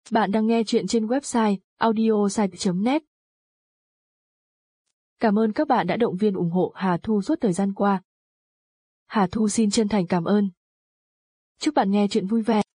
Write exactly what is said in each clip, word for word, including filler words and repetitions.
Bạn đang nghe chuyện trên website audiosite chấm net. Cảm ơn các bạn đã động viên ủng hộ Hà Thu suốt thời gian qua. Hà Thu xin chân thành cảm ơn. Chúc bạn nghe chuyện vui vẻ.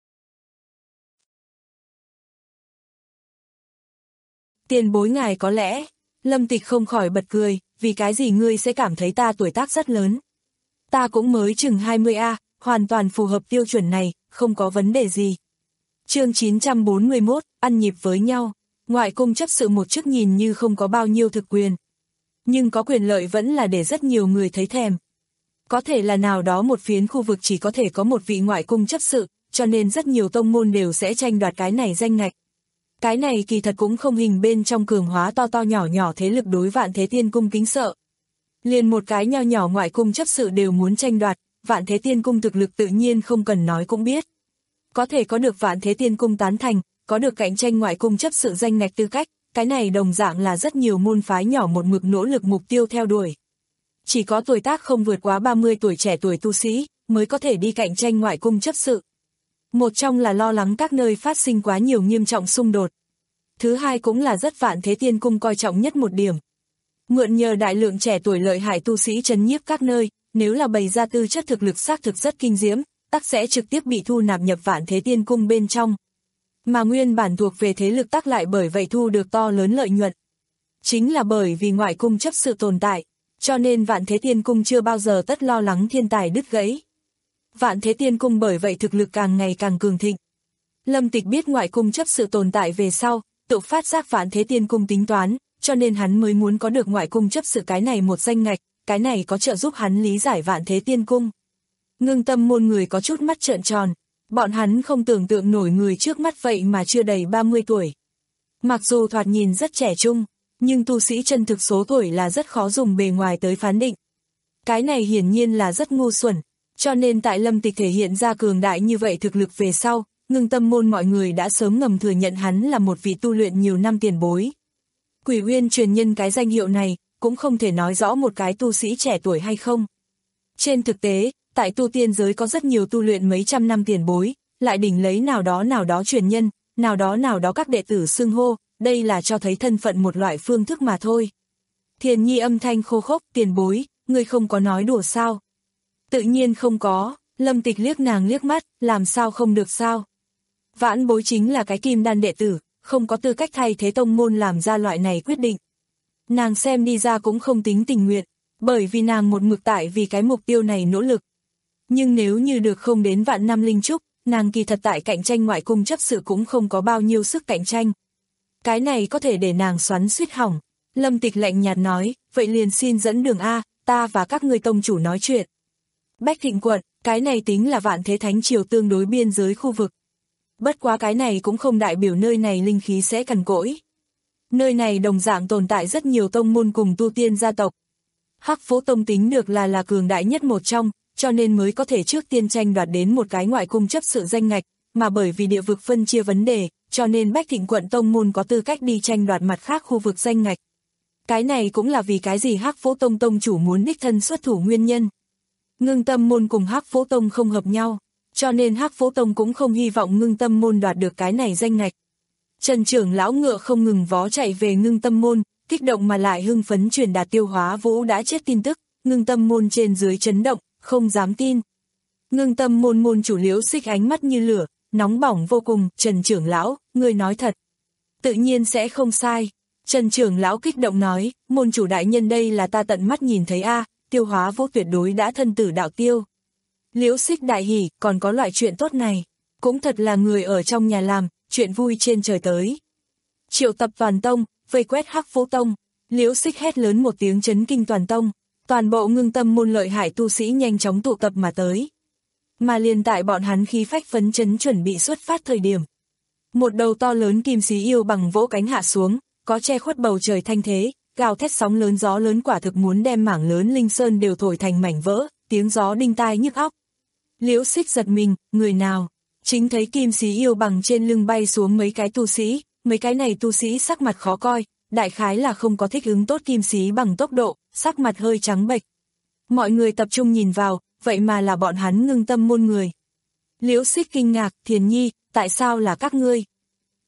Tiền bối ngài có lẽ, Lâm Tịch không khỏi bật cười, vì cái gì ngươi sẽ cảm thấy ta tuổi tác rất lớn. Ta cũng mới chừng hai mươi a, hoàn toàn phù hợp tiêu chuẩn này, không có vấn đề gì. Chương chín trăm bốn mươi mốt, ăn nhịp với nhau, ngoại cung chấp sự một chức nhìn như không có bao nhiêu thực quyền. Nhưng có quyền lợi vẫn là để rất nhiều người thấy thèm. Có thể là nào đó một phiến khu vực chỉ có thể có một vị ngoại cung chấp sự, cho nên rất nhiều tông môn đều sẽ tranh đoạt cái này danh ngạch. Cái này kỳ thật cũng không hình bên trong cường hóa to to nhỏ nhỏ thế lực đối Vạn Thế Tiên Cung kính sợ. Liền một cái nho nhỏ ngoại cung chấp sự đều muốn tranh đoạt, Vạn Thế Tiên Cung thực lực tự nhiên không cần nói cũng biết. Có thể có được Vạn Thế Tiên Cung tán thành, có được cạnh tranh ngoại cung chấp sự danh ngạch tư cách, cái này đồng dạng là rất nhiều môn phái nhỏ một mực nỗ lực mục tiêu theo đuổi. Chỉ có tuổi tác không vượt quá ba mươi tuổi trẻ tuổi tu sĩ, mới có thể đi cạnh tranh ngoại cung chấp sự. Một trong là lo lắng các nơi phát sinh quá nhiều nghiêm trọng xung đột. Thứ hai cũng là rất Vạn Thế Tiên Cung coi trọng nhất một điểm. Mượn nhờ đại lượng trẻ tuổi lợi hại tu sĩ trấn nhiếp các nơi, nếu là bày ra tư chất thực lực xác thực rất kinh diễm, tắc sẽ trực tiếp bị thu nạp nhập Vạn Thế Tiên Cung bên trong. Mà nguyên bản thuộc về thế lực tắc lại bởi vậy thu được to lớn lợi nhuận. Chính là bởi vì ngoại cung chấp sự tồn tại, cho nên Vạn Thế Tiên Cung chưa bao giờ tất lo lắng thiên tài đứt gãy. Vạn Thế Tiên Cung bởi vậy thực lực càng ngày càng cường thịnh. Lâm Tịch biết ngoại cung chấp sự tồn tại về sau, tự phát giác Vạn Thế Tiên Cung tính toán, cho nên hắn mới muốn có được ngoại cung chấp sự cái này một danh ngạch, cái này có trợ giúp hắn lý giải Vạn Thế Tiên Cung. Ngưng Tâm môn người có chút mắt trợn tròn, bọn hắn không tưởng tượng nổi người trước mắt vậy mà chưa đầy ba mươi tuổi. Mặc dù thoạt nhìn rất trẻ trung, nhưng tu sĩ chân thực số tuổi là rất khó dùng bề ngoài tới phán định. Cái này hiển nhiên là rất ngu xuẩn, cho nên tại Lâm Tịch thể hiện ra cường đại như vậy thực lực về sau, Ngưng Tâm môn mọi người đã sớm ngầm thừa nhận hắn là một vị tu luyện nhiều năm tiền bối. Quỷ Uyên truyền nhân cái danh hiệu này, cũng không thể nói rõ một cái tu sĩ trẻ tuổi hay không. Trên thực tế, tại tu tiên giới có rất nhiều tu luyện mấy trăm năm tiền bối, lại đỉnh lấy nào đó nào đó truyền nhân, nào đó nào đó các đệ tử xưng hô, đây là cho thấy thân phận một loại phương thức mà thôi. Thiền Nhi âm thanh khô khốc, tiền bối, ngươi không có nói đùa sao? Tự nhiên không có, Lâm Tịch liếc nàng liếc mắt, làm sao không được sao? Vãn bối chính là cái kim đan đệ tử, không có tư cách thay thế tông môn làm ra loại này quyết định. Nàng xem đi ra cũng không tính tình nguyện, bởi vì nàng một mực tại vì cái mục tiêu này nỗ lực. Nhưng nếu như được không đến vạn năm linh trúc, nàng kỳ thật tại cạnh tranh ngoại cung chấp sự cũng không có bao nhiêu sức cạnh tranh. Cái này có thể để nàng xoắn suýt hỏng. Lâm Tịch lạnh nhạt nói, vậy liền xin dẫn đường A, ta và các ngươi tông chủ nói chuyện. Bách Thịnh quận, cái này tính là Vạn Thế Thánh Triều tương đối biên giới khu vực. Bất quá cái này cũng không đại biểu nơi này linh khí sẽ cằn cỗi. Nơi này đồng dạng tồn tại rất nhiều tông môn cùng tu tiên gia tộc. Hắc Phố Tông tính được là là cường đại nhất một trong, cho nên mới có thể trước tiên tranh đoạt đến một cái ngoại cung chấp sự danh ngạch, mà bởi vì địa vực phân chia vấn đề, cho nên Bách Thịnh quận tông môn có tư cách đi tranh đoạt mặt khác khu vực danh ngạch. Cái này cũng là vì cái gì Hắc Phố Tông tông chủ muốn đích thân xuất thủ nguyên nhân. Ngưng Tâm môn cùng Hắc Phố Tông không hợp nhau, cho nên Hắc Phố Tông cũng không hy vọng Ngưng Tâm môn đoạt được cái này danh ngạch. Trần trưởng lão ngựa không ngừng vó chạy về Ngưng Tâm môn, kích động mà lại hưng phấn truyền đạt Tiêu Hóa Vũ đã chết tin tức, Ngưng Tâm môn trên dưới chấn động, không dám tin. Ngưng Tâm môn môn chủ Liễu Xích ánh mắt như lửa, nóng bỏng vô cùng, Trần trưởng lão, ngươi nói thật. Tự nhiên sẽ không sai. Trần trưởng lão kích động nói, môn chủ đại nhân đây là ta tận mắt nhìn thấy a, Tiêu Hóa Vũ tuyệt đối đã thân tử đạo tiêu. Liễu Xích đại hỉ, còn có loại chuyện tốt này, cũng thật là người ở trong nhà làm, chuyện vui trên trời tới. Triệu tập toàn tông, vây quét Hắc Phố Tông, Liễu Xích hét lớn một tiếng chấn kinh toàn tông, toàn bộ Ngưng Tâm môn lợi hại tu sĩ nhanh chóng tụ tập mà tới. Mà liền tại bọn hắn khí phách phấn chấn chuẩn bị xuất phát thời điểm. Một đầu to lớn kim xí yêu bằng vỗ cánh hạ xuống, có che khuất bầu trời thanh thế, gào thét sóng lớn gió lớn quả thực muốn đem mảng lớn linh sơn đều thổi thành mảnh vỡ, tiếng gió đinh tai nhức óc. Liễu Xích giật mình, người nào? Chính thấy kim xí yêu bằng trên lưng bay xuống mấy cái tu sĩ, mấy cái này tu sĩ sắc mặt khó coi, đại khái là không có thích ứng tốt kim xí bằng tốc độ, sắc mặt hơi trắng bệch. Mọi người tập trung nhìn vào, vậy mà là bọn hắn Ngưng Tâm môn người. Liễu Xích kinh ngạc, Thiền Nhi, tại sao là các ngươi?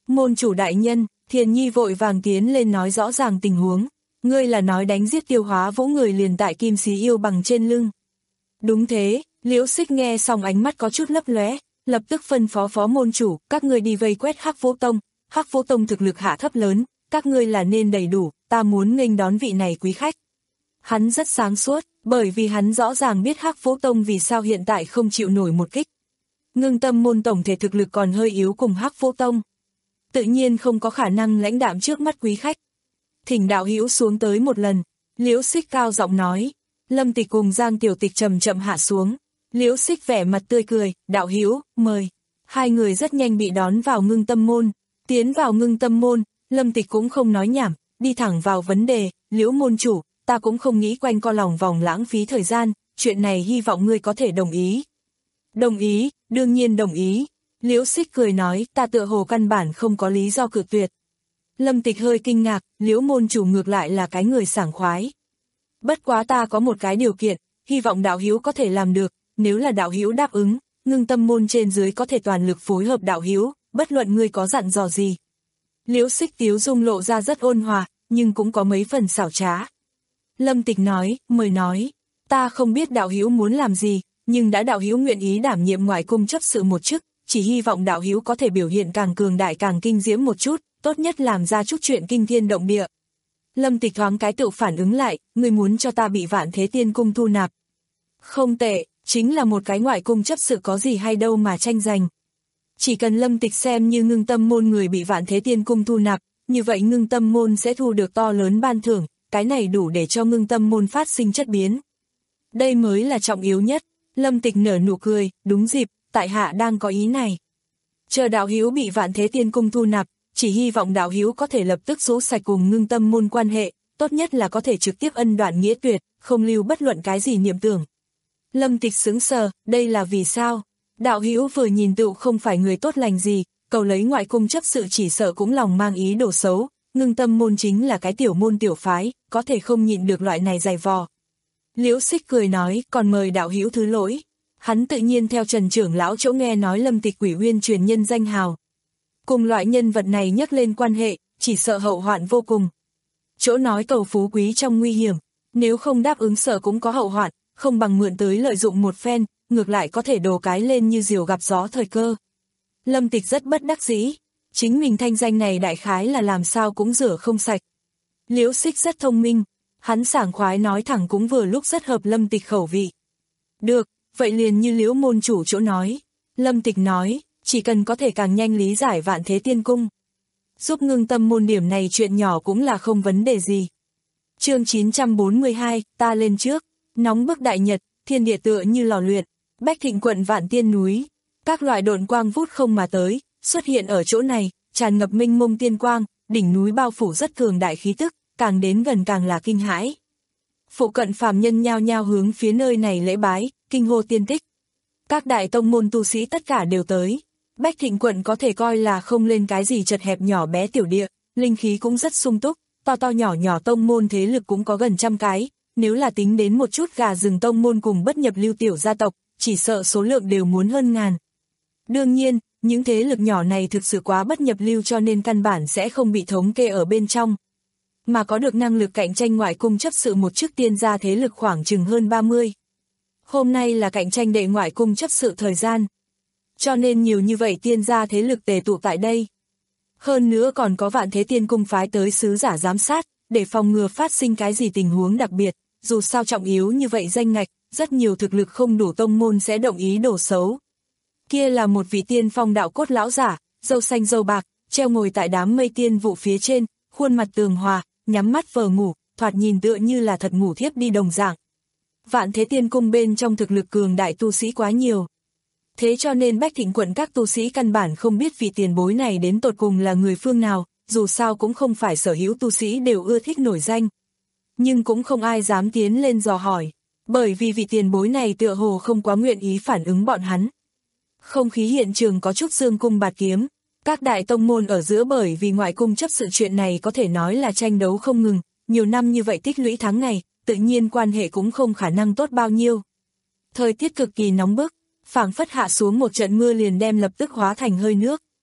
Môn chủ đại nhân, Thiền Nhi vội vàng tiến lên nói rõ ràng tình huống. Ngươi là nói đánh giết Tiêu Hóa Vũ người liền tại Kim Xí Yêu bằng trên lưng. Đúng thế, Liễu Xích nghe xong ánh mắt có chút lấp lóe, lập tức phân phó phó môn chủ, các ngươi đi vây quét Hắc Vũ Tông. Hắc Vũ Tông thực lực hạ thấp lớn, các ngươi là nên đầy đủ, ta muốn nghênh đón vị này quý khách. Hắn rất sáng suốt, bởi vì hắn rõ ràng biết Hắc Vũ Tông vì sao hiện tại không chịu nổi một kích. Ngưng Tâm môn tổng thể thực lực còn hơi yếu cùng Hắc Vũ Tông. Tự nhiên không có khả năng lãnh đạm trước mắt quý khách. Thỉnh đạo hữu xuống tới một lần, Liễu Xích cao giọng nói. Lâm Tịch cùng Giang Tiểu Tịch chậm chậm hạ xuống. Liễu Xích vẻ mặt tươi cười, đạo hữu, mời. Hai người rất nhanh bị đón vào Ngưng Tâm môn. Tiến vào Ngưng Tâm môn, Lâm Tịch cũng không nói nhảm, đi thẳng vào vấn đề, Liễu môn chủ, ta cũng không nghĩ quanh co lòng vòng lãng phí thời gian, chuyện này hy vọng ngươi có thể đồng ý. Đồng ý, đương nhiên đồng ý. Liễu Xích cười nói, ta tựa hồ căn bản không có lý do cự tuyệt. Lâm Tịch hơi kinh ngạc, Liễu môn chủ ngược lại là cái người sảng khoái. Bất quá ta có một cái điều kiện, hy vọng đạo hữu có thể làm được, nếu là đạo hữu đáp ứng, Ngưng Tâm môn trên dưới có thể toàn lực phối hợp đạo hữu, bất luận ngươi có dặn dò gì. Liễu Xích tiếu dung lộ ra rất ôn hòa, nhưng cũng có mấy phần xảo trá. Lâm Tịch nói, mời nói, ta không biết đạo hữu muốn làm gì, nhưng đã đạo hữu nguyện ý đảm nhiệm ngoại cung chấp sự một chức, chỉ hy vọng đạo hữu có thể biểu hiện càng cường đại càng kinh diễm một chút, tốt nhất làm ra chút chuyện kinh thiên động địa. Lâm Tịch thoáng cái tự phản ứng lại, ngươi muốn cho ta bị Vạn Thế Tiên Cung thu nạp. Không tệ, chính là một cái ngoại cung chấp sự có gì hay đâu mà tranh giành. Chỉ cần Lâm Tịch xem như Ngưng Tâm môn người bị Vạn Thế Tiên Cung thu nạp, như vậy Ngưng Tâm môn sẽ thu được to lớn ban thưởng, cái này đủ để cho Ngưng Tâm môn phát sinh chất biến. Đây mới là trọng yếu nhất. Lâm Tịch nở nụ cười, đúng dịp, tại hạ đang có ý này. Chờ đạo hữu bị Vạn Thế Tiên Cung thu nạp, chỉ hy vọng đạo hữu có thể lập tức rũ sạch cùng Ngưng Tâm môn quan hệ, tốt nhất là có thể trực tiếp ân đoạn nghĩa tuyệt, không lưu bất luận cái gì niệm tưởng. Lâm Tịch sững sờ, đây là vì sao? Đạo hữu vừa nhìn tựu không phải người tốt lành gì, cầu lấy ngoại cung chấp sự chỉ sợ cũng lòng mang ý đồ xấu, Ngưng Tâm môn chính là cái tiểu môn tiểu phái, có thể không nhịn được loại này dày vò. Liễu Xích cười nói, còn mời đạo hữu thứ lỗi. Hắn tự nhiên theo Trần trưởng lão chỗ nghe nói Lâm Tịch Quỷ Uyên truyền nhân danh hào. Cùng loại nhân vật này nhắc lên quan hệ, chỉ sợ hậu hoạn vô cùng. Chỗ nói cầu phú quý trong nguy hiểm, nếu không đáp ứng sợ cũng có hậu hoạn, không bằng mượn tới lợi dụng một phen, ngược lại có thể đổ cái lên như diều gặp gió thời cơ. Lâm Tịch rất bất đắc dĩ, chính mình thanh danh này đại khái là làm sao cũng rửa không sạch. Liễu Xích rất thông minh, hắn sảng khoái nói thẳng cũng vừa lúc rất hợp Lâm Tịch khẩu vị. Được, vậy liền như Liễu môn chủ chỗ nói. Lâm Tịch nói, chỉ cần có thể càng nhanh lý giải Vạn Thế Tiên Cung. Giúp Ngưng Tâm môn điểm này chuyện nhỏ cũng là không vấn đề gì. Chương chín trăm bốn mươi hai, ta lên trước, nóng bức đại nhật, thiên địa tựa như lò luyện, Bách Thịnh quận Vạn Tiên núi. Các loại độn quang vút không mà tới, xuất hiện ở chỗ này, tràn ngập minh mông tiên quang, đỉnh núi bao phủ rất cường đại khí tức, càng đến gần càng là kinh hãi. Phụ cận phàm nhân nhao nhao hướng phía nơi này lễ bái, kinh hô tiên tích. Các đại tông môn tu sĩ tất cả đều tới. Bách Thịnh quận có thể coi là không lên cái gì chật hẹp nhỏ bé tiểu địa, linh khí cũng rất sung túc, to to nhỏ nhỏ tông môn thế lực cũng có gần trăm cái, nếu là tính đến một chút gà rừng tông môn cùng bất nhập lưu tiểu gia tộc, chỉ sợ số lượng đều muốn hơn ngàn. Đương nhiên, những thế lực nhỏ này thực sự quá bất nhập lưu cho nên căn bản sẽ không bị thống kê ở bên trong. Mà có được năng lực cạnh tranh ngoại cung chấp sự một chức tiên gia thế lực khoảng chừng hơn ba mươi. Hôm nay là cạnh tranh đệ ngoại cung chấp sự thời gian. Cho nên nhiều như vậy tiên gia thế lực tề tụ tại đây. Hơn nữa còn có Vạn Thế Tiên Cung phái tới sứ giả giám sát, để phòng ngừa phát sinh cái gì tình huống đặc biệt, dù sao trọng yếu như vậy danh ngạch, rất nhiều thực lực không đủ tông môn sẽ động ý đồ xấu. Kia là một vị tiên phong đạo cốt lão giả, râu xanh râu bạc, treo ngồi tại đám mây tiên vụ phía trên, khuôn mặt tường hòa, nhắm mắt vờ ngủ, thoạt nhìn tựa như là thật ngủ thiếp đi đồng dạng. Vạn Thế Tiên Cung bên trong thực lực cường đại tu sĩ quá nhiều. Thế cho nên Bách Thịnh quận các tu sĩ căn bản không biết vị tiền bối này đến tột cùng là người phương nào, dù sao cũng không phải sở hữu tu sĩ đều ưa thích nổi danh. Nhưng cũng không ai dám tiến lên dò hỏi, bởi vì vị tiền bối này tựa hồ không quá nguyện ý phản ứng bọn hắn. Không khí hiện trường có chút dương cung bạt kiếm, các đại tông môn ở giữa bởi vì ngoại cung chấp sự chuyện này có thể nói là tranh đấu không ngừng, nhiều năm như vậy tích lũy tháng ngày, tự nhiên quan hệ cũng không khả năng tốt bao nhiêu. Thời tiết cực kỳ nóng bức, phảng phất hạ xuống một trận mưa liền đem lập tức hóa thành hơi nước.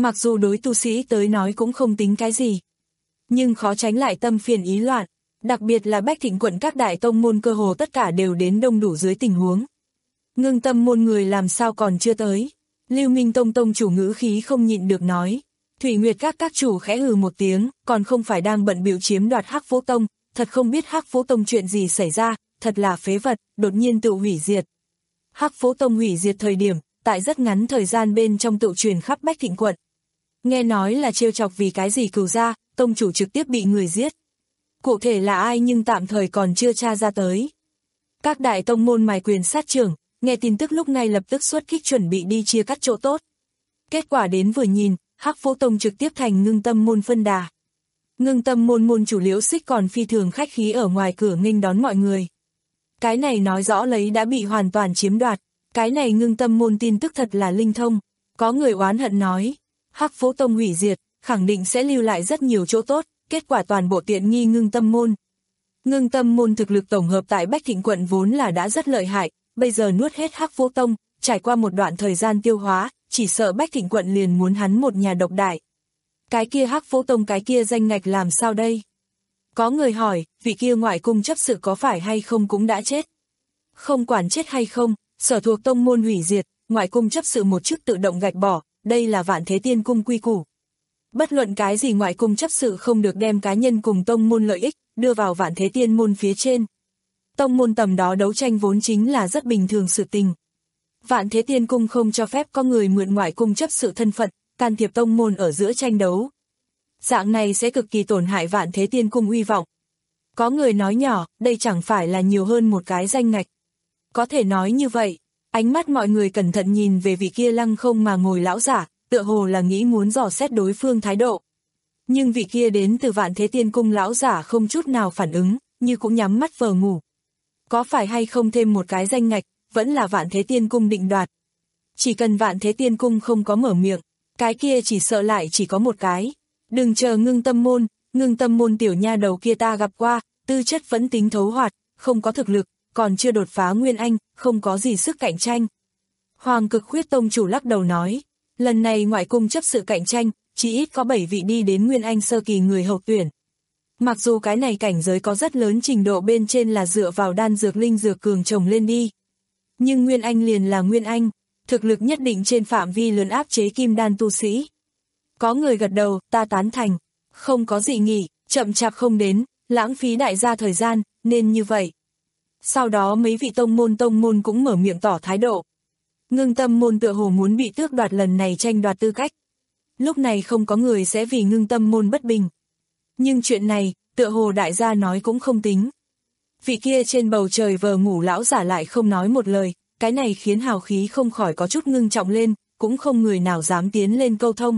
Mặc dù đối tu sĩ tới nói cũng không tính cái gì, nhưng khó tránh lại tâm phiền ý loạn, đặc biệt là Bách Thịnh quận các đại tông môn cơ hồ tất cả đều đến đông đủ dưới tình huống. Ngưng Tâm môn người làm sao còn chưa tới? Lưu Minh Tông tông chủ ngữ khí không nhịn được nói. Thủy Nguyệt các các chủ khẽ hừ một tiếng, còn không phải đang bận bịu chiếm đoạt Hắc Phố Tông, thật không biết Hắc Phố Tông chuyện gì xảy ra, thật là phế vật, đột nhiên tự hủy diệt. Hắc Phố Tông hủy diệt thời điểm, tại rất ngắn thời gian bên trong tự truyền khắp Bách Thịnh quận. Nghe nói là trêu chọc vì cái gì cừu gia, tông chủ trực tiếp bị người giết. Cụ thể là ai nhưng tạm thời còn chưa tra ra tới. Các đại tông môn mài quyền sát trưởng, nghe tin tức lúc ngay lập tức xuất kích chuẩn bị đi chia cắt chỗ tốt. Kết quả đến vừa nhìn, Hắc Phố Tông trực tiếp thành Ngưng Tâm môn phân đà. Ngưng Tâm môn môn chủ Liễu Xích còn phi thường khách khí ở ngoài cửa nghênh đón mọi người. Cái này nói rõ lấy đã bị hoàn toàn chiếm đoạt, cái này Ngưng Tâm môn tin tức thật là linh thông. Có người oán hận nói, Hắc Phố Tông hủy diệt, khẳng định sẽ lưu lại rất nhiều chỗ tốt, kết quả toàn bộ tiện nghi Ngưng Tâm môn. Ngưng Tâm môn thực lực tổng hợp tại Bách Thịnh quận vốn là đã rất lợi hại, bây giờ nuốt hết Hắc Phố Tông, trải qua một đoạn thời gian tiêu hóa, chỉ sợ Bách Thịnh quận liền muốn hắn một nhà độc đại. Cái kia Hắc Phố Tông cái kia danh ngạch làm sao đây? Có người hỏi, vị kia ngoại cung chấp sự có phải hay không cũng đã chết? Không quản chết hay không, sở thuộc tông môn hủy diệt, ngoại cung chấp sự một chức tự động gạch bỏ, đây là Vạn Thế Tiên cung quy củ. Bất luận cái gì ngoại cung chấp sự không được đem cá nhân cùng tông môn lợi ích, đưa vào Vạn Thế Tiên môn phía trên. Tông môn tầm đó đấu tranh vốn chính là rất bình thường sự tình. Vạn Thế Tiên cung không cho phép có người mượn ngoại cung chấp sự thân phận, can thiệp tông môn ở giữa tranh đấu. Dạng này sẽ cực kỳ tổn hại Vạn Thế Tiên cung uy vọng. Có người nói nhỏ, đây chẳng phải là nhiều hơn một cái danh ngạch. Có thể nói như vậy, ánh mắt mọi người cẩn thận nhìn về vị kia lăng không mà ngồi lão giả, tựa hồ là nghĩ muốn dò xét đối phương thái độ. Nhưng vị kia đến từ Vạn Thế Tiên cung lão giả không chút nào phản ứng, như cũng nhắm mắt vờ ngủ. Có phải hay không thêm một cái danh ngạch, vẫn là Vạn Thế Tiên cung định đoạt. Chỉ cần Vạn Thế Tiên cung không có mở miệng, cái kia chỉ sợ lại chỉ có một cái. Đừng chờ Ngưng Tâm môn, Ngưng Tâm môn tiểu nha đầu kia ta gặp qua, tư chất vẫn tính thấu hoạt, không có thực lực, còn chưa đột phá Nguyên Anh, không có gì sức cạnh tranh. Hoàng Cực Khuyết tông chủ lắc đầu nói, lần này ngoại cung chấp sự cạnh tranh, chỉ ít có bảy vị đi đến Nguyên Anh sơ kỳ người hậu tuyển. Mặc dù cái này cảnh giới có rất lớn trình độ bên trên là dựa vào đan dược linh dược cường trồng lên đi. Nhưng Nguyên Anh liền là Nguyên Anh, thực lực nhất định trên phạm vi lớn áp chế kim đan tu sĩ. Có người gật đầu, ta tán thành, không có dị nghị, chậm chạp không đến, lãng phí đại gia thời gian, nên như vậy. Sau đó mấy vị tông môn tông môn cũng mở miệng tỏ thái độ. Ngưng Tâm môn tựa hồ muốn bị tước đoạt lần này tranh đoạt tư cách. Lúc này không có người sẽ vì Ngưng Tâm môn bất bình. Nhưng chuyện này, tựa hồ đại gia nói cũng không tính. Vị kia trên bầu trời vờ ngủ lão giả lại không nói một lời, cái này khiến hào khí không khỏi có chút ngưng trọng lên, cũng không người nào dám tiến lên câu thông.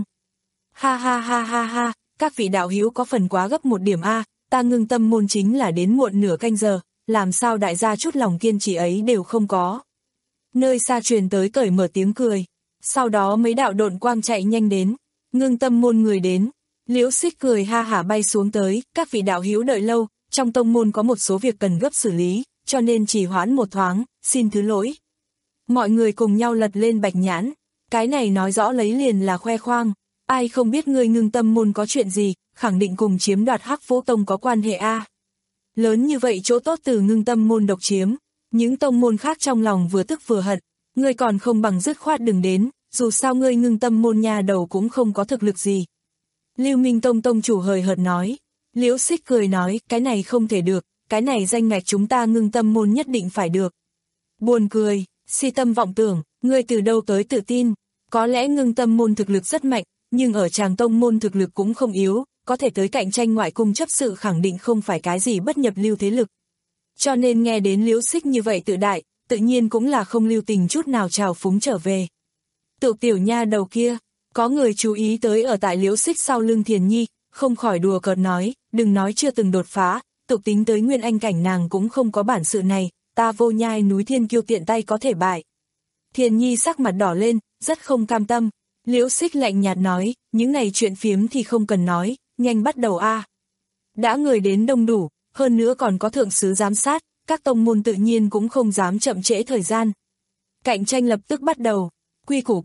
Ha ha ha ha ha, các vị đạo hữu có phần quá gấp một điểm A, ta Ngưng Tâm môn chính là đến muộn nửa canh giờ, làm sao đại gia chút lòng kiên trì ấy đều không có. Nơi xa truyền tới cởi mở tiếng cười, sau đó mấy đạo độn quang chạy nhanh đến, Ngưng Tâm môn người đến, Liễu Xích cười ha hả bay xuống tới, các vị đạo hữu đợi lâu, trong tông môn có một số việc cần gấp xử lý, cho nên trì hoãn một thoáng, xin thứ lỗi. Mọi người cùng nhau lật lên bạch nhãn, cái này nói rõ lấy liền là khoe khoang, ai không biết ngươi Ngưng Tâm môn có chuyện gì, khẳng định cùng chiếm đoạt Hắc Phố Tông có quan hệ a. Lớn như vậy chỗ tốt từ Ngưng Tâm môn độc chiếm, những tông môn khác trong lòng vừa tức vừa hận, ngươi còn không bằng dứt khoát đừng đến, dù sao ngươi Ngưng Tâm môn nhà đầu cũng không có thực lực gì. Lưu Minh Tông tông chủ hời hợt nói, Liễu Xích cười nói, cái này không thể được, cái này danh ngạch chúng ta Ngưng Tâm môn nhất định phải được. Buồn cười, si tâm vọng tưởng, ngươi từ đâu tới tự tin, có lẽ Ngưng Tâm môn thực lực rất mạnh, nhưng ở Tràng Tông môn thực lực cũng không yếu, có thể tới cạnh tranh ngoại cung chấp sự khẳng định không phải cái gì bất nhập lưu thế lực. Cho nên nghe đến Liễu Xích như vậy tự đại, tự nhiên cũng là không lưu tình chút nào trào phúng trở về. Tự tiểu nha đầu kia, có người chú ý tới ở tại Liễu Xích sau lưng Thiền Nhi, không khỏi đùa cợt nói, đừng nói chưa từng đột phá, tự tính tới Nguyên Anh cảnh nàng cũng không có bản sự này, ta Vô Nhai núi Thiên Kiêu tiện tay có thể bại. Thiền Nhi sắc mặt đỏ lên, rất không cam tâm. Liễu Xích lạnh nhạt nói, những này chuyện phiếm thì không cần nói, nhanh bắt đầu a. À. Đã người đến đông đủ, hơn nữa còn có thượng sứ giám sát, các tông môn tự nhiên cũng không dám chậm trễ thời gian. Cạnh tranh lập tức bắt đầu, quy củ cũ,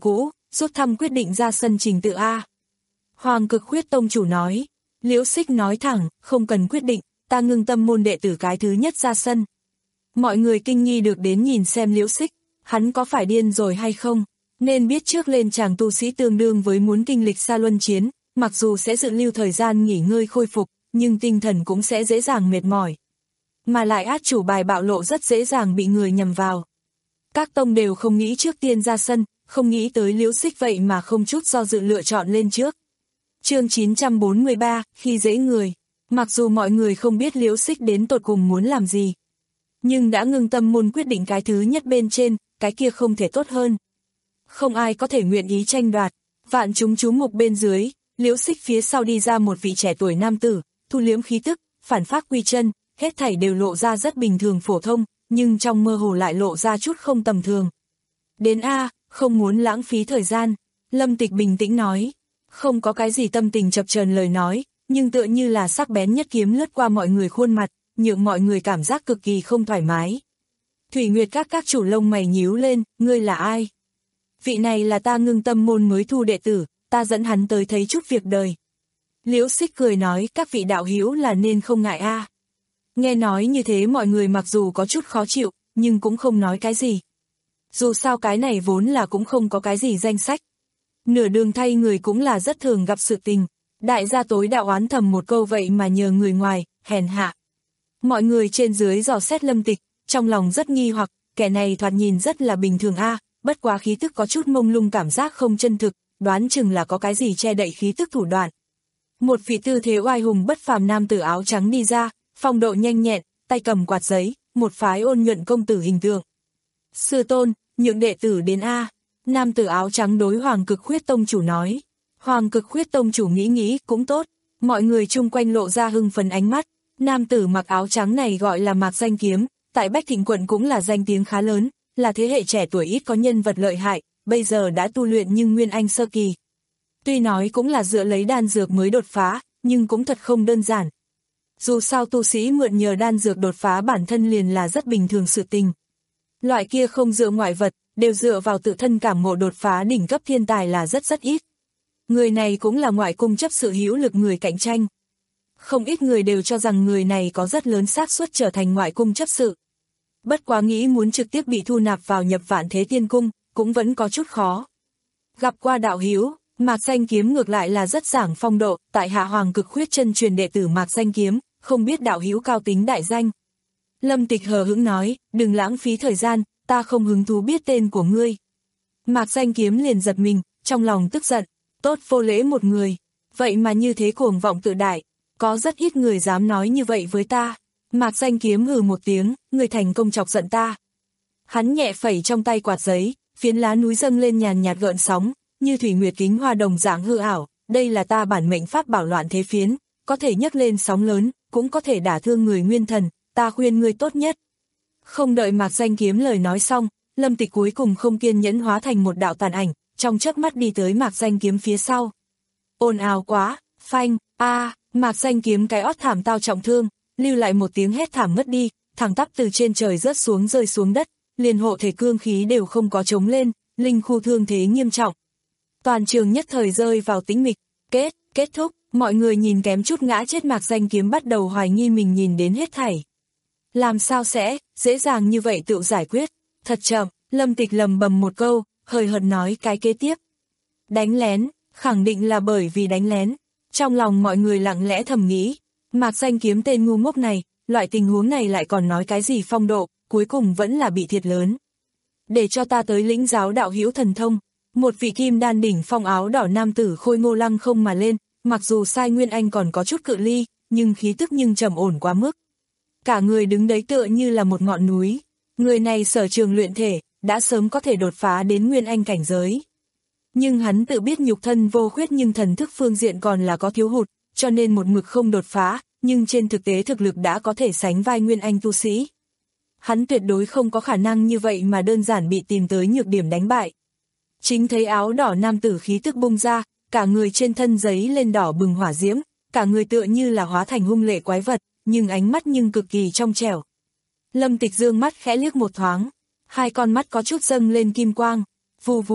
rút thăm quyết định ra sân trình tự A. Hoàng Cực Khuyết tông chủ nói. Liễu Xích nói thẳng, không cần quyết định, ta ngưng tâm môn đệ tử cái thứ nhất ra sân. Mọi người kinh nghi được đến nhìn xem Liễu Xích, hắn có phải điên rồi hay không? Nên biết trước lên chàng tu sĩ tương đương với muốn kinh lịch xa luân chiến, mặc dù sẽ dự lưu thời gian nghỉ ngơi khôi phục, nhưng tinh thần cũng sẽ dễ dàng mệt mỏi. Mà lại át chủ bài bạo lộ rất dễ dàng bị người nhầm vào. Các tông đều không nghĩ trước tiên ra sân, không nghĩ tới Liễu Xích vậy mà không chút do dự lựa chọn lên trước. Chương chín trăm bốn mươi ba, khi dễ người. Mặc dù mọi người không biết Liễu Xích đến tột cùng muốn làm gì, nhưng đã ngưng tâm môn quyết định cái thứ nhất bên trên, cái kia không thể tốt hơn. Không ai có thể nguyện ý tranh đoạt. Vạn chúng chú mục bên dưới, Liễu Xích phía sau đi ra một vị trẻ tuổi nam tử, thu liếm khí tức, phản phác quy chân, hết thảy đều lộ ra rất bình thường phổ thông, nhưng trong mơ hồ lại lộ ra chút không tầm thường. Đến A, không muốn lãng phí thời gian, Lâm Tịch bình tĩnh nói. Không có cái gì tâm tình chập chờn lời nói, nhưng tựa như là sắc bén nhất kiếm lướt qua mọi người khuôn mặt, nhượng mọi người cảm giác cực kỳ không thoải mái. Thủy Nguyệt các các chủ lông mày nhíu lên, ngươi là ai? Vị này là ta ngưng tâm môn mới thu đệ tử, ta dẫn hắn tới thấy chút việc đời. Liễu Xích cười nói, các vị đạo hữu là nên không ngại a. Nghe nói như thế mọi người mặc dù có chút khó chịu, nhưng cũng không nói cái gì. Dù sao cái này vốn là cũng không có cái gì danh sách. Nửa đường thay người cũng là rất thường gặp sự tình. Đại gia tối đạo oán thầm một câu vậy mà nhờ người ngoài, hèn hạ. Mọi người trên dưới dò xét Lâm Tịch, trong lòng rất nghi hoặc, kẻ này thoạt nhìn rất là bình thường a, bất quá khí tức có chút mông lung cảm giác không chân thực, đoán chừng là có cái gì che đậy khí tức thủ đoạn. Một vị tư thế oai hùng bất phàm nam tử áo trắng đi ra, phong độ nhanh nhẹn, tay cầm quạt giấy, một phái ôn nhuận công tử hình tượng. Sư tôn, nhượng đệ tử đến a. Nam tử áo trắng đối Hoàng Cực Khuyết tông chủ nói. Hoàng Cực Khuyết tông chủ nghĩ nghĩ cũng tốt, mọi người chung quanh lộ ra hưng phấn ánh mắt. Nam tử mặc áo trắng này gọi là Mạc Danh Kiếm, tại Bách Thịnh quận cũng là danh tiếng khá lớn, là thế hệ trẻ tuổi ít có nhân vật lợi hại, bây giờ đã tu luyện nhưng Nguyên Anh sơ kỳ. Tuy nói cũng là dựa lấy đan dược mới đột phá, nhưng cũng thật không đơn giản. Dù sao tu sĩ mượn nhờ đan dược đột phá bản thân liền là rất bình thường sự tình. Loại kia không dựa ngoại vật, đều dựa vào tự thân cảm ngộ đột phá đỉnh cấp thiên tài là rất rất ít. Người này cũng là ngoại cung chấp sự hữu lực người cạnh tranh. Không ít người đều cho rằng người này có rất lớn xác suất trở thành ngoại cung chấp sự. Bất quá nghĩ muốn trực tiếp bị thu nạp vào nhập Vạn Thế Tiên Cung, cũng vẫn có chút khó. Gặp qua đạo hữu, Mạc Danh Kiếm ngược lại là rất giảng phong độ, tại hạ Hoàng Cực Khuyết chân truyền đệ tử Mạc Danh Kiếm, không biết đạo hữu cao tính đại danh. Lâm Tịch hờ hững nói, đừng lãng phí thời gian, ta không hứng thú biết tên của ngươi. Mạc Danh Kiếm liền giật mình, trong lòng tức giận, tốt vô lễ một người, vậy mà như thế cuồng vọng tự đại, có rất ít người dám nói như vậy với ta. Mạc Danh Kiếm hừ một tiếng, người thành công chọc giận ta. Hắn nhẹ phẩy trong tay quạt giấy, phiến lá núi dâng lên nhàn nhạt gợn sóng, như thủy nguyệt kính hoa đồng dạng hư ảo, đây là ta bản mệnh pháp bảo loạn thế phiến, có thể nhấc lên sóng lớn, cũng có thể đả thương người nguyên thần, ta khuyên ngươi tốt nhất. Không đợi Mạc Danh Kiếm lời nói xong, Lâm Tịch cuối cùng không kiên nhẫn hóa thành một đạo tàn ảnh, trong chớp mắt đi tới Mạc Danh Kiếm phía sau. Ồn ào quá, phanh, a, Mạc Danh Kiếm cái ót thảm tao trọng thương, lưu lại một tiếng hét thảm mất đi, thẳng tắp từ trên trời rớt xuống rơi xuống đất, liền hộ thể cương khí đều không có chống lên, linh khu thương thế nghiêm trọng. Toàn trường nhất thời rơi vào tĩnh mịch, kết, kết thúc, mọi người nhìn kém chút ngã chết Mạc Danh Kiếm bắt đầu hoài nghi mình nhìn đến hết thảy. Làm sao sẽ, dễ dàng như vậy tự giải quyết, thật chậm, Lâm Tịch lầm bầm một câu, hời hợt nói cái kế tiếp. Đánh lén, khẳng định là bởi vì đánh lén, trong lòng mọi người lặng lẽ thầm nghĩ, Mạc Danh Kiếm tên ngu ngốc này, loại tình huống này lại còn nói cái gì phong độ, cuối cùng vẫn là bị thiệt lớn. Để cho ta tới lĩnh giáo đạo hữu thần thông, một vị kim đan đỉnh phong áo đỏ nam tử khôi ngô lăng không mà lên, mặc dù sai Nguyên Anh còn có chút cự ly, nhưng khí tức nhưng trầm ổn quá mức. Cả người đứng đấy tựa như là một ngọn núi, người này sở trường luyện thể, đã sớm có thể đột phá đến Nguyên Anh cảnh giới. Nhưng hắn tự biết nhục thân vô khuyết nhưng thần thức phương diện còn là có thiếu hụt, cho nên một mực không đột phá, nhưng trên thực tế thực lực đã có thể sánh vai Nguyên Anh tu sĩ. Hắn tuyệt đối không có khả năng như vậy mà đơn giản bị tìm tới nhược điểm đánh bại. Chính thấy áo đỏ nam tử khí tức bung ra, cả người trên thân giấy lên đỏ bừng hỏa diễm, cả người tựa như là hóa thành hung lệ quái vật, nhưng ánh mắt nhưng cực kỳ trong trẻo. Lâm Tịch dương mắt khẽ liếc một thoáng, hai con mắt có chút dâng lên kim quang, vù vù,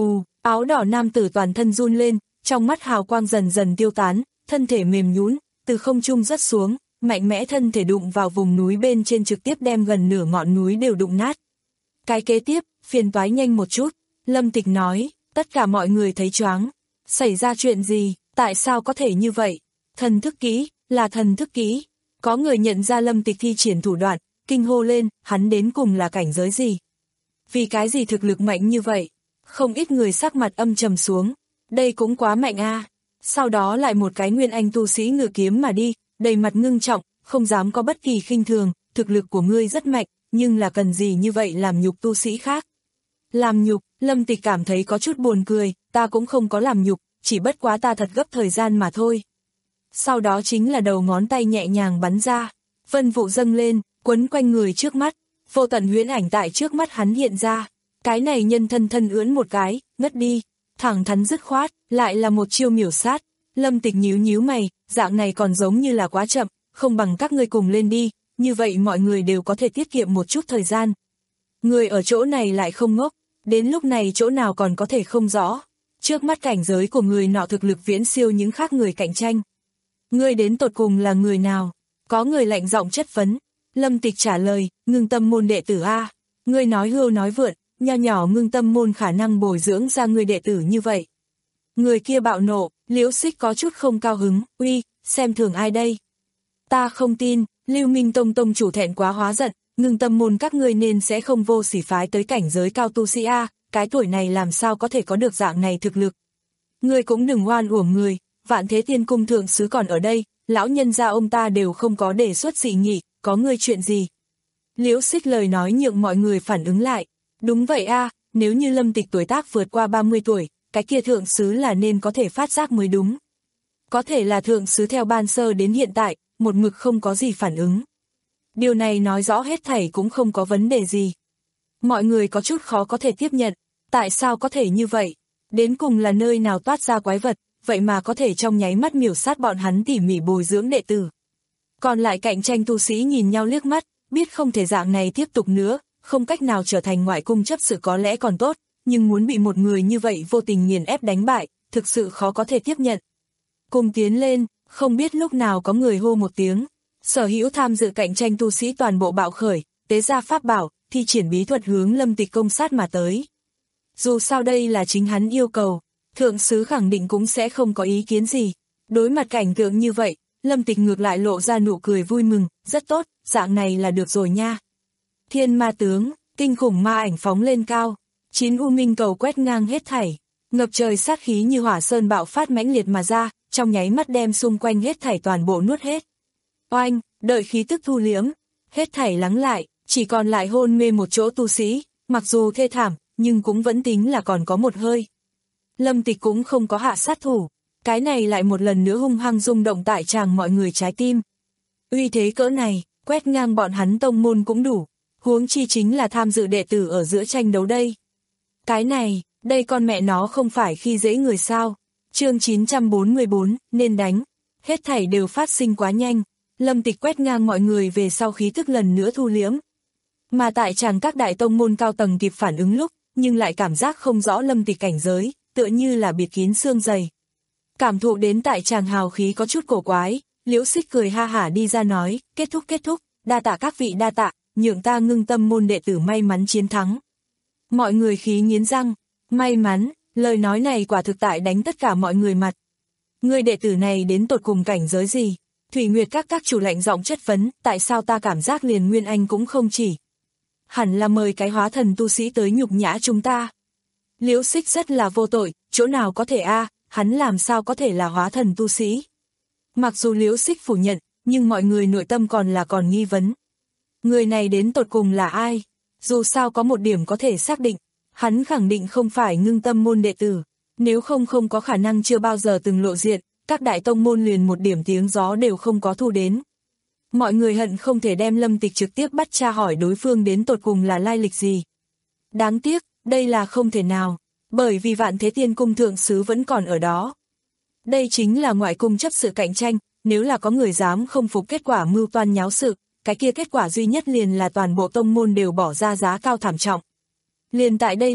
Áo đỏ nam tử toàn thân run lên, trong mắt hào quang dần dần tiêu tán, thân thể mềm nhũn, từ không trung rớt xuống, mạnh mẽ thân thể đụng vào vùng núi bên trên trực tiếp đem gần nửa ngọn núi đều đụng nát. Cái kế tiếp, phiền toái nhanh một chút, Lâm Tịch nói, tất cả mọi người thấy choáng. Xảy ra chuyện gì, tại sao có thể như vậy? Thần thức kỹ, là thần thức kỹ. Có người nhận ra Lâm Tịch thi triển thủ đoạn, kinh hô lên, hắn đến cùng là cảnh giới gì? Vì cái gì thực lực mạnh như vậy? Không ít người sắc mặt âm trầm xuống, đây cũng quá mạnh a. Sau đó lại một cái nguyên anh tu sĩ ngự kiếm mà đi, đầy mặt ngưng trọng, không dám có bất kỳ khinh thường, thực lực của ngươi rất mạnh, nhưng là cần gì như vậy làm nhục tu sĩ khác? Làm nhục, Lâm Tịch cảm thấy có chút buồn cười, ta cũng không có làm nhục, chỉ bất quá ta thật gấp thời gian mà thôi. Sau đó chính là đầu ngón tay nhẹ nhàng bắn ra, vân vụ dâng lên, quấn quanh người trước mắt, vô tận huyễn ảnh tại trước mắt hắn hiện ra. Cái này nhân thân thân ưỡn một cái, ngất đi, thẳng thắn dứt khoát, lại là một chiêu miểu sát. Lâm Tịch nhíu nhíu mày, dạng này còn giống như là quá chậm, không bằng các ngươi cùng lên đi, như vậy mọi người đều có thể tiết kiệm một chút thời gian. Người ở chỗ này lại không ngốc, đến lúc này chỗ nào còn có thể không rõ. Trước mắt cảnh giới của người nọ thực lực viễn siêu những khác người cạnh tranh. Ngươi đến tột cùng là người nào? Có người lạnh giọng chất vấn. Lâm Tịch trả lời, Ngưng Tâm môn đệ tử A. Ngươi nói hưu nói vượn, nho nhỏ Ngưng Tâm môn khả năng bồi dưỡng ra người đệ tử như vậy. Người kia bạo nộ, Liễu Xích có chút không cao hứng, uy, xem thường ai đây? Ta không tin, Lưu Minh Tông tông chủ thẹn quá hóa giận, Ngưng Tâm môn các ngươi nên sẽ không vô sỉ phái tới cảnh giới cao tu sĩ A, cái tuổi này làm sao có thể có được dạng này thực lực. Ngươi cũng đừng oan uổng người, Vạn Thế Tiên cung thượng sứ còn ở đây, lão nhân gia ông ta đều không có đề xuất dị nghị, có ngươi chuyện gì? Liễu Xích lời nói nhượng mọi người phản ứng lại, đúng vậy a, nếu như Lâm Tịch tuổi tác vượt qua ba mươi tuổi, cái kia thượng sứ là nên có thể phát giác mới đúng. Có thể là thượng sứ theo ban sơ đến hiện tại, một mực không có gì phản ứng. Điều này nói rõ hết thảy cũng không có vấn đề gì. Mọi người có chút khó có thể tiếp nhận, tại sao có thể như vậy? Đến cùng là nơi nào toát ra quái vật, vậy mà có thể trong nháy mắt miểu sát bọn hắn tỉ mỉ bồi dưỡng đệ tử. Còn lại cạnh tranh tu sĩ nhìn nhau liếc mắt, biết không thể dạng này tiếp tục nữa, không cách nào trở thành ngoại cung chấp sự có lẽ còn tốt, nhưng muốn bị một người như vậy vô tình nghiền ép đánh bại, thực sự khó có thể tiếp nhận. Cùng tiến lên, không biết lúc nào có người hô một tiếng, sở hữu tham dự cạnh tranh tu sĩ toàn bộ bạo khởi, tế ra pháp bảo, thi triển bí thuật hướng Lâm Tịch công sát mà tới. Dù sao đây là chính hắn yêu cầu, thượng sứ khẳng định cũng sẽ không có ý kiến gì. Đối mặt cảnh tượng như vậy, Lâm Tịch ngược lại lộ ra nụ cười vui mừng, rất tốt, dạng này là được rồi nha. Thiên ma tướng, kinh khủng ma ảnh phóng lên cao, chín u minh cầu quét ngang hết thảy, ngập trời sát khí như hỏa sơn bạo phát mãnh liệt mà ra, trong nháy mắt đem xung quanh hết thảy toàn bộ nuốt hết. Oanh, đợi khí tức thu liếm, hết thảy lắng lại, chỉ còn lại hôn mê một chỗ tu sĩ, mặc dù thê thảm, nhưng cũng vẫn tính là còn có một hơi. Lâm Tịch cũng không có hạ sát thủ, cái này lại một lần nữa hung hăng rung động tại tràng mọi người trái tim. Uy thế cỡ này, quét ngang bọn hắn tông môn cũng đủ, huống chi chính là tham dự đệ tử ở giữa tranh đấu đây. Cái này, đây con mẹ nó không phải khi dễ người sao? Chương chín trăm bốn mươi bốn, nên đánh. Hết thảy đều phát sinh quá nhanh, Lâm Tịch quét ngang mọi người về sau khí tức lần nữa thu liếm. Mà tại tràng các đại tông môn cao tầng kịp phản ứng lúc, nhưng lại cảm giác không rõ Lâm Tịch cảnh giới, tựa như là bịt kín xương dày. Cảm thụ đến tại tràng hào khí có chút cổ quái, Liễu Xích cười ha hả đi ra nói, kết thúc kết thúc, đa tạ các vị đa tạ, nhượng ta Ngưng Tâm môn đệ tử may mắn chiến thắng. Mọi người khí nghiến răng, may mắn, lời nói này quả thực tại đánh tất cả mọi người mặt. Người đệ tử này đến tột cùng cảnh giới gì? Thủy Nguyệt các các chủ lạnh giọng chất vấn, tại sao ta cảm giác liền Nguyên Anh cũng không chỉ. Hẳn là mời cái hóa thần tu sĩ tới nhục nhã chúng ta. Liễu Xích rất là vô tội, chỗ nào có thể a, hắn làm sao có thể là hóa thần tu sĩ. Mặc dù Liễu Xích phủ nhận, nhưng mọi người nội tâm còn là còn nghi vấn. Người này đến tột cùng là ai? Dù sao có một điểm có thể xác định, hắn khẳng định không phải Ngưng Tâm môn đệ tử, nếu không không có khả năng chưa bao giờ từng lộ diện, các đại tông môn liền một điểm tiếng gió đều không có thu đến. Mọi người hận không thể đem Lâm Tịch trực tiếp bắt tra hỏi đối phương đến tột cùng là lai lịch gì. Đáng tiếc, đây là không thể nào, bởi vì Vạn Thế Tiên cung thượng sứ vẫn còn ở đó. Đây chính là ngoại cung chấp sự cạnh tranh, nếu là có người dám không phục kết quả mưu toan nháo sự, cái kia kết quả duy nhất liền là toàn bộ tông môn đều bỏ ra giá cao thảm trọng. Liền tại đây là,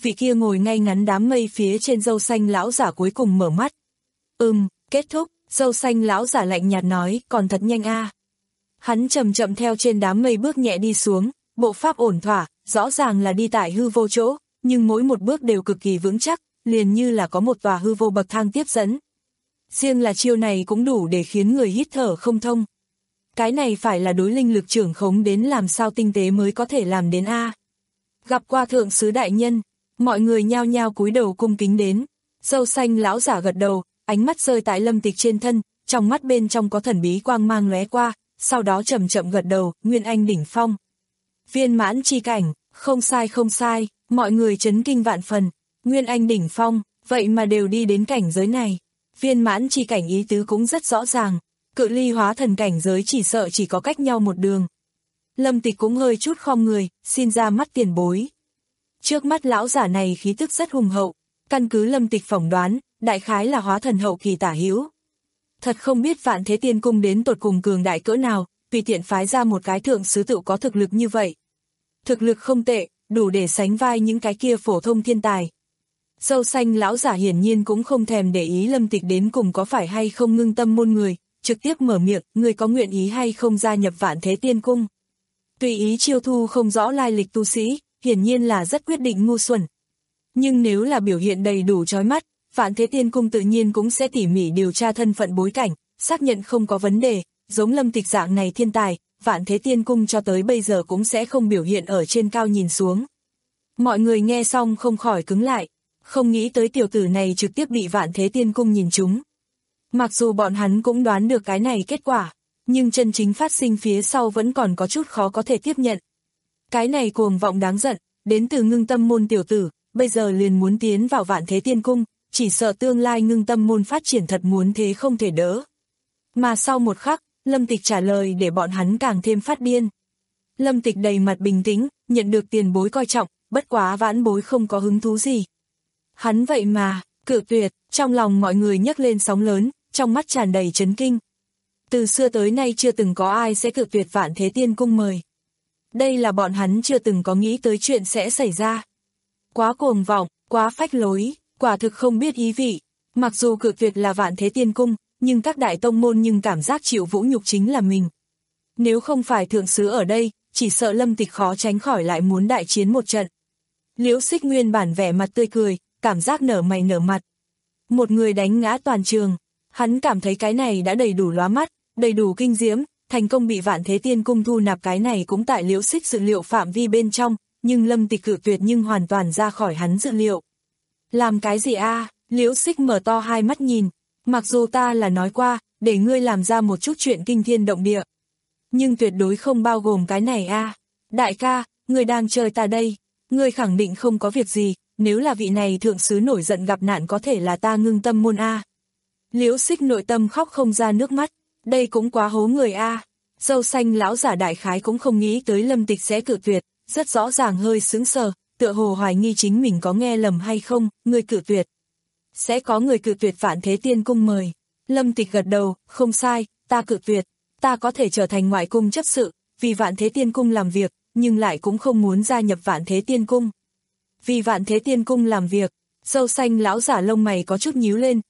vị kia ngồi ngay ngắn đám mây phía trên râu xanh lão giả cuối cùng mở mắt. Ừm, kết thúc, râu xanh lão giả lạnh nhạt nói, còn thật nhanh a. Hắn chậm chậm theo trên đám mây bước nhẹ đi xuống, bộ pháp ổn thỏa, rõ ràng là đi tại hư vô chỗ, nhưng mỗi một bước đều cực kỳ vững chắc, liền như là có một tòa hư vô bậc thang tiếp dẫn. Riêng là chiêu này cũng đủ để khiến người hít thở không thông. Cái này phải là đối linh lực trưởng khống đến làm sao tinh tế mới có thể làm đến a. Gặp qua thượng sứ đại nhân, mọi người nhao nhao cúi đầu cung kính đến. Râu xanh lão giả gật đầu, ánh mắt rơi tại Lâm Tịch trên thân, trong mắt bên trong có thần bí quang mang lóe qua, sau đó chậm chậm gật đầu, Nguyên Anh đỉnh phong. Viên mãn chi cảnh, không sai không sai, mọi người chấn kinh vạn phần, Nguyên Anh đỉnh phong, vậy mà đều đi đến cảnh giới này. Viên mãn chi cảnh ý tứ cũng rất rõ ràng, cự ly hóa thần cảnh giới chỉ sợ chỉ có cách nhau một đường. Lâm Tịch cũng hơi chút khom người, xin ra mắt tiền bối. Trước mắt lão giả này khí tức rất hùng hậu, căn cứ Lâm Tịch phỏng đoán, đại khái là hóa thần hậu kỳ tả hữu. Thật không biết Vạn Thế Tiên Cung đến tột cùng cường đại cỡ nào, tùy tiện phái ra một cái thượng sứ tự có thực lực như vậy. Thực lực không tệ, đủ để sánh vai những cái kia phổ thông thiên tài. Râu xanh lão giả hiển nhiên cũng không thèm để ý Lâm Tịch đến cùng có phải hay không ngưng tâm môn người, trực tiếp mở miệng, người có nguyện ý hay không gia nhập Vạn Thế Tiên Cung. Tùy ý chiêu thu không rõ lai lịch tu sĩ, hiển nhiên là rất quyết định ngu xuẩn. Nhưng nếu là biểu hiện đầy đủ chói mắt, Vạn Thế Tiên Cung tự nhiên cũng sẽ tỉ mỉ điều tra thân phận bối cảnh, xác nhận không có vấn đề, giống Lâm Tịch dạng này thiên tài, Vạn Thế Tiên Cung cho tới bây giờ cũng sẽ không biểu hiện ở trên cao nhìn xuống. Mọi người nghe xong không khỏi cứng lại, không nghĩ tới tiểu tử này trực tiếp bị Vạn Thế Tiên Cung nhìn trúng. Mặc dù bọn hắn cũng đoán được cái này kết quả, nhưng chân chính phát sinh phía sau vẫn còn có chút khó có thể tiếp nhận. Cái này cuồng vọng đáng giận, đến từ ngưng tâm môn tiểu tử, bây giờ liền muốn tiến vào Vạn Thế Tiên Cung, chỉ sợ tương lai ngưng tâm môn phát triển thật muốn thế không thể đỡ. Mà sau một khắc, Lâm Tịch trả lời để bọn hắn càng thêm phát điên. Lâm Tịch đầy mặt bình tĩnh, nhận được tiền bối coi trọng, bất quá vãn bối không có hứng thú gì. Hắn vậy mà, cự tuyệt, trong lòng mọi người nhấc lên sóng lớn, trong mắt tràn đầy chấn kinh. Từ xưa tới nay chưa từng có ai sẽ cự tuyệt Vạn Thế Tiên Cung mời. Đây là bọn hắn chưa từng có nghĩ tới chuyện sẽ xảy ra. Quá cuồng vọng, quá phách lối, quả thực không biết ý vị. Mặc dù cự tuyệt là Vạn Thế Tiên Cung, nhưng các đại tông môn nhưng cảm giác chịu vũ nhục chính là mình. Nếu không phải thượng sứ ở đây, chỉ sợ Lâm Tịch khó tránh khỏi lại muốn đại chiến một trận. Liễu Xích nguyên bản vẻ mặt tươi cười, cảm giác nở mày nở mặt. Một người đánh ngã toàn trường, hắn cảm thấy cái này đã đầy đủ lóa mắt, đầy đủ kinh diễm, thành công bị Vạn Thế Tiên Cung thu nạp cái này cũng tại Liễu Xích dự liệu phạm vi bên trong, nhưng Lâm Tịch cự tuyệt nhưng hoàn toàn ra khỏi hắn dự liệu. Làm cái gì a? À? Liễu Xích mở to hai mắt nhìn, mặc dù ta là nói qua, để ngươi làm ra một chút chuyện kinh thiên động địa. Nhưng tuyệt đối không bao gồm cái này a. À? Đại ca, ngươi đang chơi ta đây, ngươi khẳng định không có việc gì, nếu là vị này thượng sứ nổi giận gặp nạn có thể là ta ngưng tâm môn a. À? Liễu Xích nội tâm khóc không ra nước mắt, đây cũng quá hố người a. À. Râu xanh lão giả đại khái cũng không nghĩ tới Lâm Tịch sẽ cự tuyệt, rất rõ ràng hơi sững sờ, tựa hồ hoài nghi chính mình có nghe lầm hay không, người cự tuyệt. Sẽ có người cự tuyệt Vạn Thế Tiên Cung mời. Lâm Tịch gật đầu, không sai, ta cự tuyệt, ta có thể trở thành ngoại cung chấp sự, vì Vạn Thế Tiên Cung làm việc, nhưng lại cũng không muốn gia nhập Vạn Thế Tiên Cung. Vì Vạn Thế Tiên Cung làm việc, râu xanh lão giả lông mày có chút nhíu lên.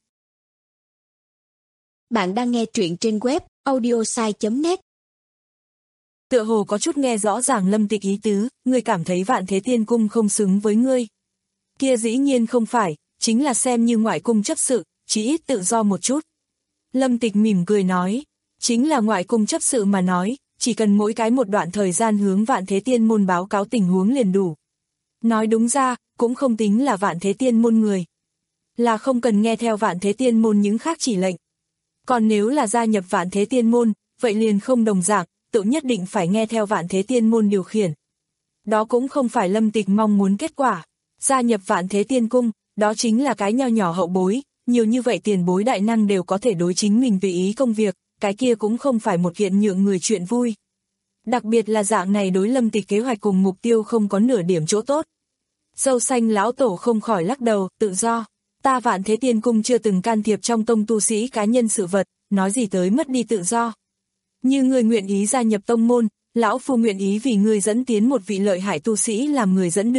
Bạn đang nghe truyện trên web audiosai chấm net. Tựa hồ có chút nghe rõ ràng Lâm Tịch ý tứ, ngươi cảm thấy Vạn Thế Tiên Cung không xứng với ngươi. Kia dĩ nhiên không phải, chính là xem như ngoại cung chấp sự, chỉ ít tự do một chút. Lâm Tịch mỉm cười nói, chính là ngoại cung chấp sự mà nói, chỉ cần mỗi cái một đoạn thời gian hướng Vạn Thế Tiên môn báo cáo tình huống liền đủ. Nói đúng ra, cũng không tính là Vạn Thế Tiên môn người. Là không cần nghe theo Vạn Thế Tiên môn những khác chỉ lệnh. Còn nếu là gia nhập Vạn Thế Tiên môn, vậy liền không đồng dạng, tự nhất định phải nghe theo Vạn Thế Tiên môn điều khiển. Đó cũng không phải Lâm Tịch mong muốn kết quả. Gia nhập Vạn Thế Tiên Cung, đó chính là cái nho nhỏ hậu bối, nhiều như vậy tiền bối đại năng đều có thể đối chính mình tùy ý công việc, cái kia cũng không phải một kiện nhượng người chuyện vui. Đặc biệt là dạng này đối Lâm Tịch kế hoạch cùng mục tiêu không có nửa điểm chỗ tốt. Râu xanh lão tổ không khỏi lắc đầu, tự do. Ta Vạn Thế Tiên Cung chưa từng can thiệp trong tông tu sĩ cá nhân sự vật, nói gì tới mất đi tự do. Như người nguyện ý gia nhập tông môn, lão phu nguyện ý vì người dẫn tiến một vị lợi hại tu sĩ làm người dẫn đường,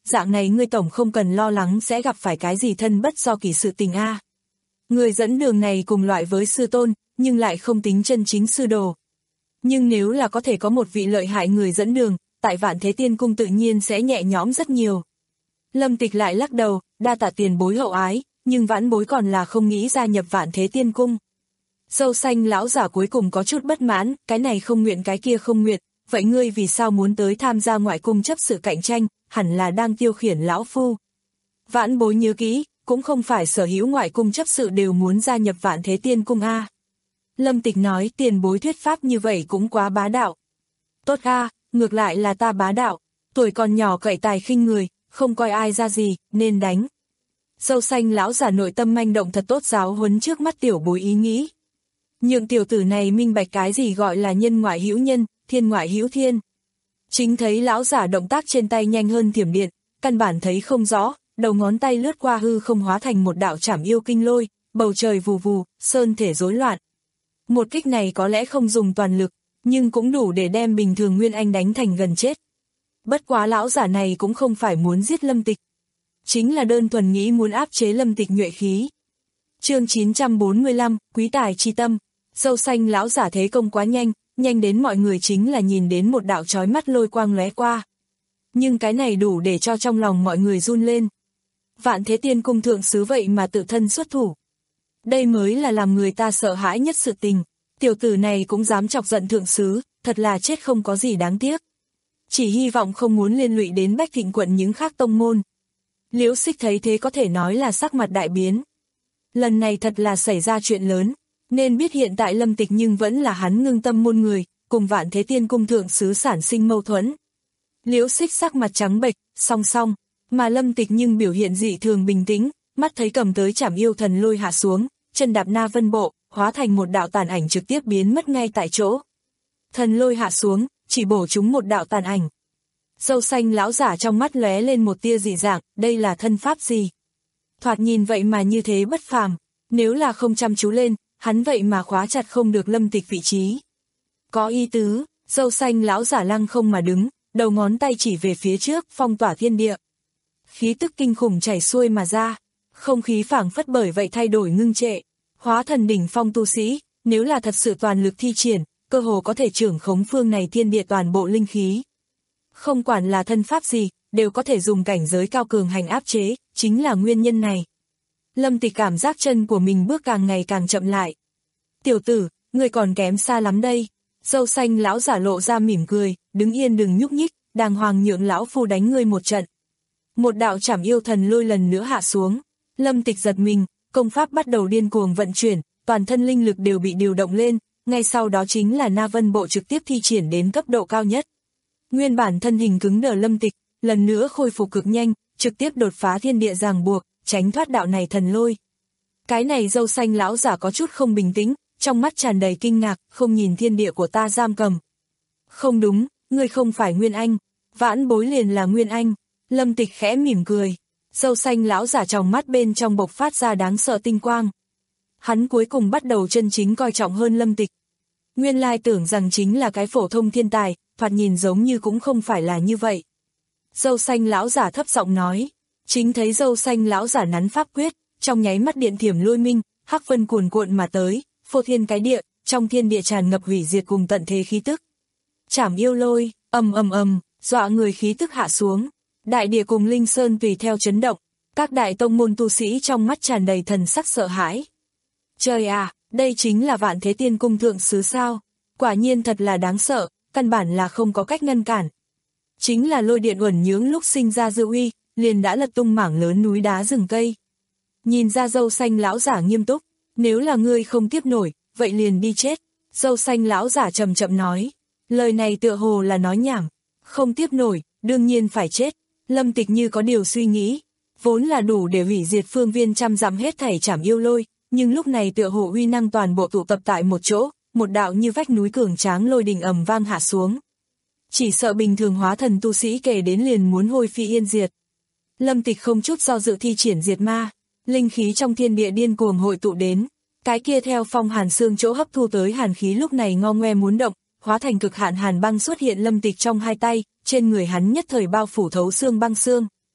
dạng này ngươi tổng không cần lo lắng sẽ gặp phải cái gì thân bất do kỳ sự tình a. Người dẫn đường này cùng loại với sư tôn, nhưng lại không tính chân chính sư đồ. Nhưng nếu là có thể có một vị lợi hại người dẫn đường, tại Vạn Thế Tiên Cung tự nhiên sẽ nhẹ nhõm rất nhiều. Lâm Tịch lại lắc đầu, đa tạ tiền bối hậu ái, nhưng vãn bối còn là không nghĩ gia nhập Vạn Thế Tiên Cung. Râu xanh lão giả cuối cùng có chút bất mãn, cái này không nguyện cái kia không nguyện, vậy ngươi vì sao muốn tới tham gia ngoại cung chấp sự cạnh tranh, hẳn là đang tiêu khiển lão phu. Vãn bối nhớ kỹ, cũng không phải sở hữu ngoại cung chấp sự đều muốn gia nhập Vạn Thế Tiên Cung a. Lâm Tịch nói tiền bối thuyết pháp như vậy cũng quá bá đạo. Tốt a, ngược lại là ta bá đạo, tuổi còn nhỏ cậy tài khinh người, không coi ai ra gì, nên đánh. Râu xanh lão giả nội tâm manh động thật tốt giáo huấn trước mắt tiểu bối ý nghĩ. Nhượng tiểu tử này minh bạch cái gì gọi là nhân ngoại hữu nhân, thiên ngoại hữu thiên. Chính thấy lão giả động tác trên tay nhanh hơn thiểm điện, căn bản thấy không rõ, đầu ngón tay lướt qua hư không hóa thành một đạo trảm yêu kinh lôi, bầu trời vù vù, sơn thể rối loạn. Một kích này có lẽ không dùng toàn lực, nhưng cũng đủ để đem bình thường Nguyên Anh đánh thành gần chết. Bất quá lão giả này cũng không phải muốn giết Lâm Tịch, chính là đơn thuần nghĩ muốn áp chế Lâm Tịch nhuệ khí. Chương chín trăm bốn mươi lăm, Quý tài chi tâm. Râu xanh lão giả thế công quá nhanh, nhanh đến mọi người chính là nhìn đến một đạo chói mắt lôi quang lóe qua. Nhưng cái này đủ để cho trong lòng mọi người run lên. Vạn Thế Tiên Cung thượng sứ vậy mà tự thân xuất thủ. Đây mới là làm người ta sợ hãi nhất sự tình. Tiểu tử này cũng dám chọc giận thượng sứ, thật là chết không có gì đáng tiếc. Chỉ hy vọng không muốn liên lụy đến Bách Thịnh quận những khác tông môn. Liễu Xích thấy thế có thể nói là sắc mặt đại biến. Lần này thật là xảy ra chuyện lớn, nên biết hiện tại Lâm Tịch nhưng vẫn là hắn ngưng tâm môn người, cùng Vạn Thế Tiên Cung thượng sứ sản sinh mâu thuẫn. Liễu Xích sắc mặt trắng bệch, song song, mà Lâm Tịch nhưng biểu hiện dị thường bình tĩnh, mắt thấy cầm tới trảm yêu thần lôi hạ xuống, chân đạp na vân bộ, hóa thành một đạo tàn ảnh trực tiếp biến mất ngay tại chỗ. Thần lôi hạ xuống, chỉ bổ chúng một đạo tàn ảnh. Râu xanh lão giả trong mắt lóe lên một tia dị dạng, đây là thân pháp gì? Thoạt nhìn vậy mà như thế bất phàm, nếu là không chăm chú lên, hắn vậy mà khóa chặt không được Lâm Tịch vị trí. Có ý tứ, râu xanh lão giả lăng không mà đứng, đầu ngón tay chỉ về phía trước, phong tỏa thiên địa. Khí tức kinh khủng chảy xuôi mà ra, không khí phảng phất bởi vậy thay đổi ngưng trệ. Hóa thần đỉnh phong tu sĩ, nếu là thật sự toàn lực thi triển, cơ hồ có thể trưởng khống phương này thiên địa toàn bộ linh khí. Không quản là thân pháp gì, đều có thể dùng cảnh giới cao cường hành áp chế, chính là nguyên nhân này. Lâm Tịch cảm giác chân của mình bước càng ngày càng chậm lại. Tiểu tử, người còn kém xa lắm đây. Râu xanh lão giả lộ ra mỉm cười, đứng yên đừng nhúc nhích, đàng hoàng nhượng lão phu đánh ngươi một trận. Một đạo trảm yêu thần lôi lần nữa hạ xuống. Lâm Tịch giật mình, công pháp bắt đầu điên cuồng vận chuyển, toàn thân linh lực đều bị điều động lên, ngay sau đó chính là na vân bộ trực tiếp thi triển đến cấp độ cao nhất. Nguyên bản thân hình cứng đờ Lâm Tịch, lần nữa khôi phục cực nhanh, trực tiếp đột phá thiên địa ràng buộc, tránh thoát đạo này thần lôi. Cái này râu xanh lão giả có chút không bình tĩnh, trong mắt tràn đầy kinh ngạc, không nhìn thiên địa của ta giam cầm. Không đúng, ngươi không phải Nguyên Anh, vãn bối liền là Nguyên Anh. Lâm Tịch khẽ mỉm cười, râu xanh lão giả trong mắt bên trong bộc phát ra đáng sợ tinh quang. Hắn cuối cùng bắt đầu chân chính coi trọng hơn Lâm Tịch. Nguyên lai tưởng rằng chính là cái phổ thông thiên tài, thoạt nhìn giống như cũng không phải là như vậy. Râu xanh lão giả thấp giọng nói, chính thấy râu xanh lão giả nắn pháp quyết, trong nháy mắt điện thiểm lôi minh, hắc vân cuồn cuộn mà tới, phô thiên cái địa, trong thiên địa tràn ngập hủy diệt cùng tận thế khí tức. Trảm yêu lôi, ầm ầm ầm, dọa người khí tức hạ xuống, đại địa cùng linh sơn tùy theo chấn động, các đại tông môn tu sĩ trong mắt tràn đầy thần sắc sợ hãi. Trời à, đây chính là Vạn Thế Tiên Cung thượng sứ sao? Quả nhiên thật là đáng sợ, căn bản là không có cách ngăn cản. Chính là lôi điện uẩn nhưỡng lúc sinh ra dư uy, liền đã lật tung mảng lớn núi đá rừng cây. Nhìn ra râu xanh lão giả nghiêm túc, nếu là ngươi không tiếp nổi, vậy liền đi chết. Râu xanh lão giả chậm chậm nói, lời này tựa hồ là nói nhảm, không tiếp nổi, đương nhiên phải chết. Lâm Tịch như có điều suy nghĩ, vốn là đủ để hủy diệt phương viên trăm dặm hết thảy trảm yêu lôi, nhưng lúc này tựa hồ uy năng toàn bộ tụ tập tại một chỗ, một đạo như vách núi cường tráng lôi đình ầm vang hạ xuống. Chỉ sợ bình thường hóa thần tu sĩ kể đến liền muốn hôi phi yên diệt. Lâm Tịch không chút do dự thi triển diệt ma, linh khí trong thiên địa điên cuồng hội tụ đến, cái kia theo phong hàn xương chỗ hấp thu tới hàn khí lúc này ngo ngoe muốn động, hóa thành cực hạn hàn băng xuất hiện Lâm Tịch trong hai tay, trên người hắn nhất thời bao phủ thấu xương băng xương.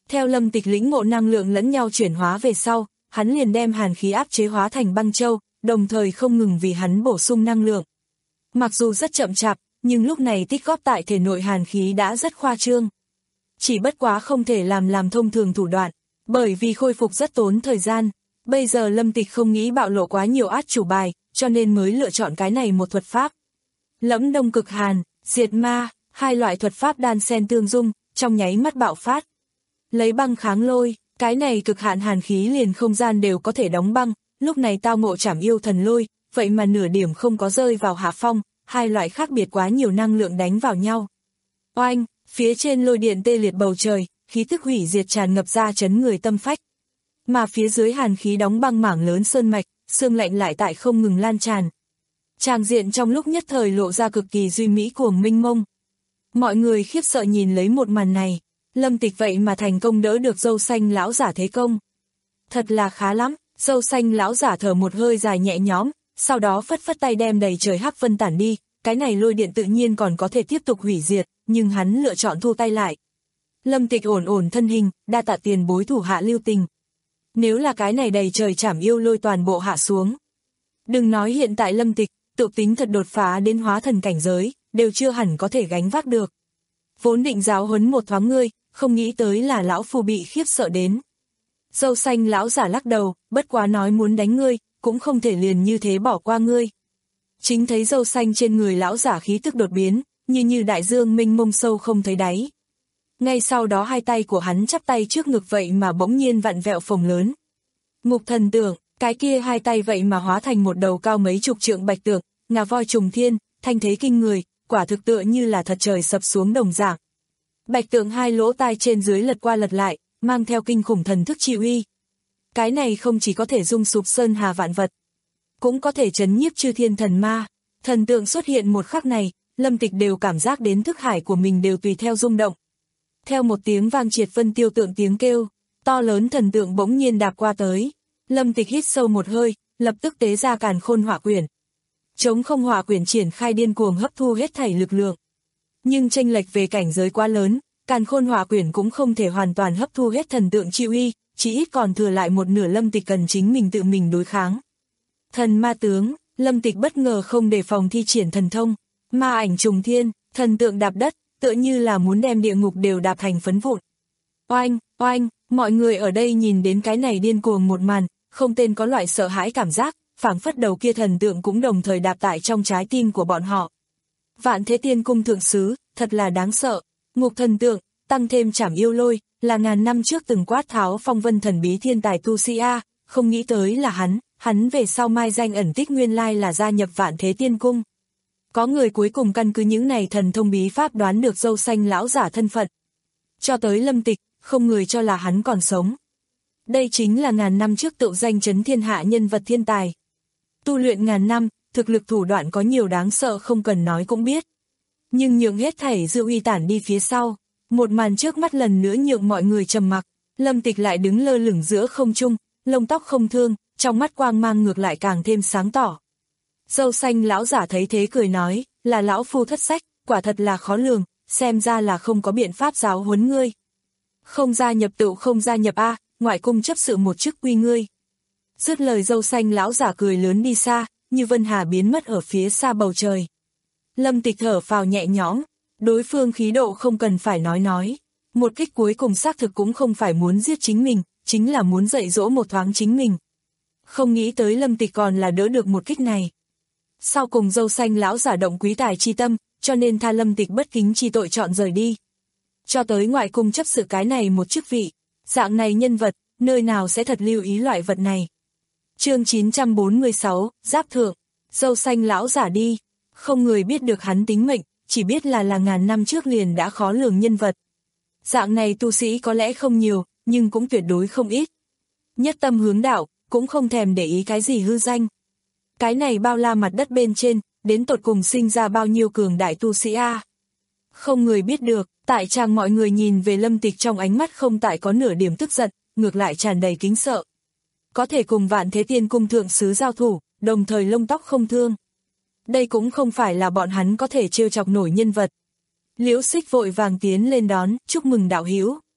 Theo Lâm Tịch lĩnh ngộ năng lượng lẫn nhau chuyển hóa về sau, hắn liền đem hàn khí áp chế hóa thành băng châu, đồng thời không ngừng vì hắn bổ sung năng lượng. Mặc dù rất chậm chạp, nhưng lúc này tích góp tại thể nội hàn khí đã rất khoa trương. Chỉ bất quá không thể làm làm thông thường thủ đoạn, bởi vì khôi phục rất tốn thời gian. Bây giờ Lâm Tịch không nghĩ bạo lộ quá nhiều át chủ bài, cho nên mới lựa chọn cái này một thuật pháp. Lẫm đông cực hàn, diệt ma, hai loại thuật pháp đan xen tương dung, trong nháy mắt bạo phát. Lấy băng kháng lôi, cái này cực hạn hàn khí liền không gian đều có thể đóng băng, lúc này tao ngộ trảm yêu thần lôi, vậy mà nửa điểm không có rơi vào hạ phong, hai loại khác biệt quá nhiều năng lượng đánh vào nhau. Oanh, phía trên lôi điện tê liệt bầu trời, khí tức hủy diệt tràn ngập ra chấn người tâm phách. Mà phía dưới hàn khí đóng băng mảng lớn sơn mạch, sương lạnh lại tại không ngừng lan tràn. Tràng diện trong lúc nhất thời lộ ra cực kỳ duy mỹ cuồng minh mông. Mọi người khiếp sợ nhìn lấy một màn này, Lâm Tịch vậy mà thành công đỡ được dâu xanh lão giả thế công. Thật là khá lắm, dâu xanh lão giả thở một hơi dài nhẹ nhõm, sau đó phất phất tay đem đầy trời hắc vân tản đi, cái này lôi điện tự nhiên còn có thể tiếp tục hủy diệt, nhưng hắn lựa chọn thu tay lại. Lâm Tịch ổn ổn thân hình, đa tạ tiền bối thủ hạ lưu tình. Nếu là cái này đầy trời trảm yêu lôi toàn bộ hạ xuống. Đừng nói hiện tại Lâm Tịch, tự tính thật đột phá đến hóa thần cảnh giới, đều chưa hẳn có thể gánh vác được. Vốn định giáo huấn một thoáng ngươi, không nghĩ tới là lão phu bị khiếp sợ đến. Dâu xanh lão giả lắc đầu, bất quá nói muốn đánh ngươi, cũng không thể liền như thế bỏ qua ngươi. Chính thấy dâu xanh trên người lão giả khí tức đột biến, như như đại dương mênh mông sâu không thấy đáy. Ngay sau đó hai tay của hắn chắp tay trước ngực vậy mà bỗng nhiên vặn vẹo phồng lớn. Ngục thần tượng, cái kia hai tay vậy mà hóa thành một đầu cao mấy chục trượng bạch tượng, ngà voi trùng thiên, thanh thế kinh người, quả thực tựa như là thật trời sập xuống đồng dạng. Bạch tượng hai lỗ tai trên dưới lật qua lật lại, mang theo kinh khủng thần thức chi uy. Cái này không chỉ có thể rung sụp sơn hà vạn vật, cũng có thể chấn nhiếp chư thiên thần ma. Thần tượng xuất hiện một khắc này, Lâm Tịch đều cảm giác đến thức hải của mình đều tùy theo rung động. Theo một tiếng vang triệt vân tiêu tượng tiếng kêu, to lớn thần tượng bỗng nhiên đạp qua tới. Lâm Tịch hít sâu một hơi, lập tức tế ra càn khôn hỏa quyển. Chống không hỏa quyển triển khai điên cuồng hấp thu hết thảy lực lượng. Nhưng chênh lệch về cảnh giới quá lớn, càn khôn hỏa quyển cũng không thể hoàn toàn hấp thu hết thần tượng chi uy, chỉ ít còn thừa lại một nửa. Lâm Tịch cần chính mình tự mình đối kháng. Thần ma tướng, Lâm Tịch bất ngờ không đề phòng thi triển thần thông, ma ảnh trùng thiên, thần tượng đạp đất, tựa như là muốn đem địa ngục đều đạp thành phấn vụn. Oanh, oanh, mọi người ở đây nhìn đến cái này điên cuồng một màn, không tên có loại sợ hãi cảm giác, phảng phất đầu kia thần tượng cũng đồng thời đạp tại trong trái tim của bọn họ. Vạn Thế Tiên Cung thượng sứ, thật là đáng sợ. Ngục thần tượng, tăng thêm trảm yêu lôi, là ngàn năm trước từng quát tháo phong vân thần bí thiên tài tu sĩ A, không nghĩ tới là hắn, hắn về sau mai danh ẩn tích nguyên lai là gia nhập Vạn Thế Tiên Cung. Có người cuối cùng căn cứ những này thần thông bí pháp đoán được dâu xanh lão giả thân phận. Cho tới Lâm Tịch, không người cho là hắn còn sống. Đây chính là ngàn năm trước tựu danh chấn thiên hạ nhân vật thiên tài. Tu luyện ngàn năm, thực lực thủ đoạn có nhiều đáng sợ không cần nói cũng biết. Nhưng nhượng hết thảy dư uy tản đi phía sau, một màn trước mắt lần nữa nhượng mọi người trầm mặc. Lâm Tịch lại đứng lơ lửng giữa không trung, lông tóc không thương, trong mắt quang mang ngược lại càng thêm sáng tỏ. Dâu xanh lão giả thấy thế cười nói, là lão phu thất sách, quả thật là khó lường, xem ra là không có biện pháp giáo huấn ngươi. Không gia nhập tựu không gia nhập a, ngoại cung chấp sự một chức quy ngươi. Dứt lời dâu xanh lão giả cười lớn đi xa, như vân hà biến mất ở phía xa bầu trời. Lâm Tịch thở phào nhẹ nhõm, đối phương khí độ không cần phải nói nói. Một kích cuối cùng xác thực cũng không phải muốn giết chính mình, chính là muốn dạy dỗ một thoáng chính mình. Không nghĩ tới Lâm Tịch còn là đỡ được một kích này. Sau cùng dâu xanh lão giả động quý tài chi tâm, cho nên tha Lâm Tịch bất kính chi tội chọn rời đi. Cho tới ngoại cung chấp sự cái này một chức vị, dạng này nhân vật, nơi nào sẽ thật lưu ý loại vật này. Chương chín trăm bốn mươi sáu, Giáp Thượng, dâu xanh lão giả đi, không người biết được hắn tính mệnh, chỉ biết là là ngàn năm trước liền đã khó lường nhân vật. Dạng này tu sĩ có lẽ không nhiều, nhưng cũng tuyệt đối không ít. Nhất tâm hướng đạo, cũng không thèm để ý cái gì hư danh. Cái này bao la mặt đất bên trên, đến tột cùng sinh ra bao nhiêu cường đại tu sĩ a? Không người biết được, tại trang mọi người nhìn về Lâm Tịch trong ánh mắt không tại có nửa điểm tức giận, ngược lại tràn đầy kính sợ. Có thể cùng Vạn Thế Tiên Cung thượng sứ giao thủ, đồng thời lông tóc không thương. Đây cũng không phải là bọn hắn có thể trêu chọc nổi nhân vật. Liễu Xích vội vàng tiến lên đón, chúc mừng đạo hữu.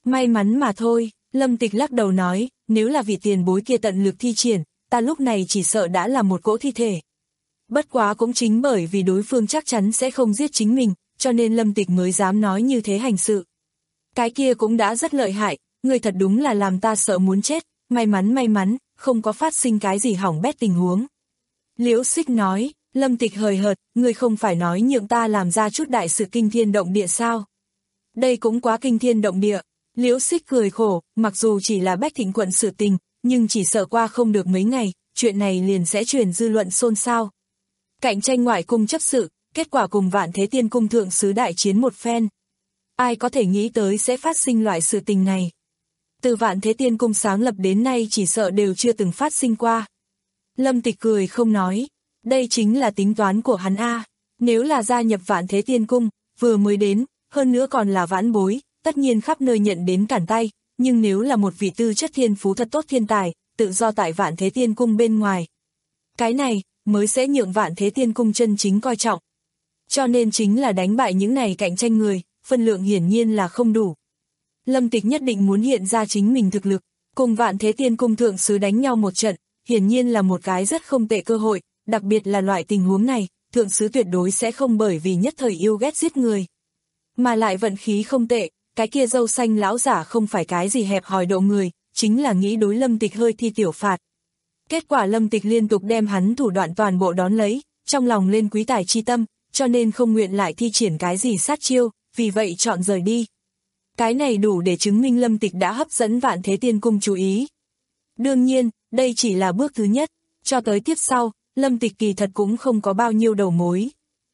May mắn mà thôi, Lâm Tịch lắc đầu nói, nếu là vị tiền bối kia tận lực thi triển, ta lúc này chỉ sợ đã là một cỗ thi thể. Bất quá cũng chính bởi vì đối phương chắc chắn sẽ không giết chính mình, cho nên Lâm Tịch mới dám nói như thế hành sự. Cái kia cũng đã rất lợi hại, người thật đúng là làm ta sợ muốn chết, may mắn may mắn, không có phát sinh cái gì hỏng bét tình huống. Liễu Xích nói, Lâm Tịch hời hợt, người không phải nói nhượng ta làm ra chút đại sự kinh thiên động địa sao? Đây cũng quá kinh thiên động địa. Liễu Xích cười khổ, mặc dù chỉ là Bách Thịnh quận sự tình, nhưng chỉ sợ qua không được mấy ngày, chuyện này liền sẽ truyền dư luận xôn xao. Cạnh tranh ngoại cung chấp sự, kết quả cùng Vạn Thế Tiên cung thượng sứ đại chiến một phen. Ai có thể nghĩ tới sẽ phát sinh loại sự tình này? Từ Vạn Thế Tiên cung sáng lập đến nay chỉ sợ đều chưa từng phát sinh qua. Lâm Tịch cười không nói, đây chính là tính toán của hắn a. Nếu là gia nhập Vạn Thế Tiên cung, vừa mới đến, hơn nữa còn là vãn bối, tất nhiên khắp nơi nhận đến cản tay, nhưng nếu là một vị tư chất thiên phú thật tốt thiên tài, tự do tại Vạn Thế Tiên cung bên ngoài. Cái này, mới sẽ nhượng Vạn Thế Tiên cung chân chính coi trọng. Cho nên chính là đánh bại những này cạnh tranh người, phân lượng hiển nhiên là không đủ. Lâm Tịch nhất định muốn hiện ra chính mình thực lực, cùng Vạn Thế Tiên cung thượng sứ đánh nhau một trận, hiển nhiên là một cái rất không tệ cơ hội, đặc biệt là loại tình huống này, thượng sứ tuyệt đối sẽ không bởi vì nhất thời yêu ghét giết người. Mà lại vận khí không tệ, cái kia râu xanh lão giả không phải cái gì hẹp hòi độ người, chính là nghĩ đối Lâm Tịch hơi thi tiểu phạt. Kết quả Lâm Tịch liên tục đem hắn thủ đoạn toàn bộ đón lấy, trong lòng lên quý tài chi tâm, cho nên không nguyện lại thi triển cái gì sát chiêu, vì vậy chọn rời đi. Cái này đủ để chứng minh Lâm Tịch đã hấp dẫn Vạn Thế Tiên cung chú ý. Đương nhiên, đây chỉ là bước thứ nhất, cho tới tiếp sau, Lâm Tịch kỳ thật cũng không có bao nhiêu đầu mối.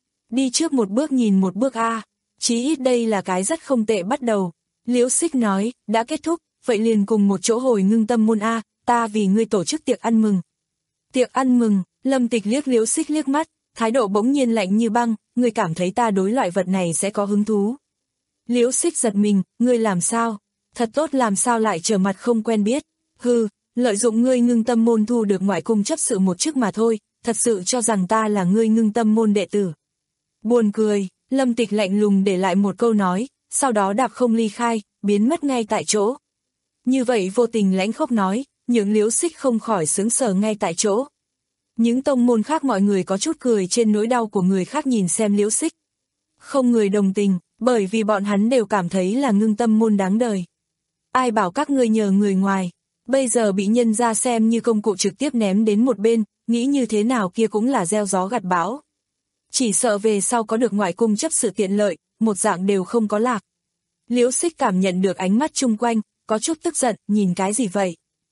Đi trước một bước nhìn một bước a, chí ít đây là cái rất không tệ bắt đầu. Liễu Xích nói, đã kết thúc, vậy liền cùng một chỗ hồi Ngưng Tâm môn a, ta vì ngươi tổ chức tiệc ăn mừng. Tiệc ăn mừng, Lâm Tịch liếc Liễu Xích liếc mắt, thái độ bỗng nhiên lạnh như băng, ngươi cảm thấy ta đối loại vật này sẽ có hứng thú. Liễu Xích giật mình, ngươi làm sao? Thật tốt làm sao lại trở mặt không quen biết? Hừ, lợi dụng ngươi Ngưng Tâm môn thu được ngoại cung chấp sự một chức mà thôi, thật sự cho rằng ta là ngươi Ngưng Tâm môn đệ tử. Buồn cười, Lâm Tịch lạnh lùng để lại một câu nói, sau đó đạp không ly khai, biến mất ngay tại chỗ. Như vậy vô tình lãnh khốc nói, những Liễu Xích không khỏi sướng sờ ngay tại chỗ. Những tông môn khác mọi người có chút cười trên nỗi đau của người khác nhìn xem Liễu Xích. Không người đồng tình, bởi vì bọn hắn đều cảm thấy là Ngưng Tâm môn đáng đời. Ai bảo các ngươi nhờ người ngoài, bây giờ bị nhân ra xem như công cụ trực tiếp ném đến một bên, nghĩ như thế nào kia cũng là gieo gió gặt bão. Chỉ sợ về sau có được ngoại cung chấp sự tiện lợi, một dạng đều không có lạc. Liễu Xích cảm nhận được ánh mắt chung quanh, có chút tức giận, nhìn cái gì vậy?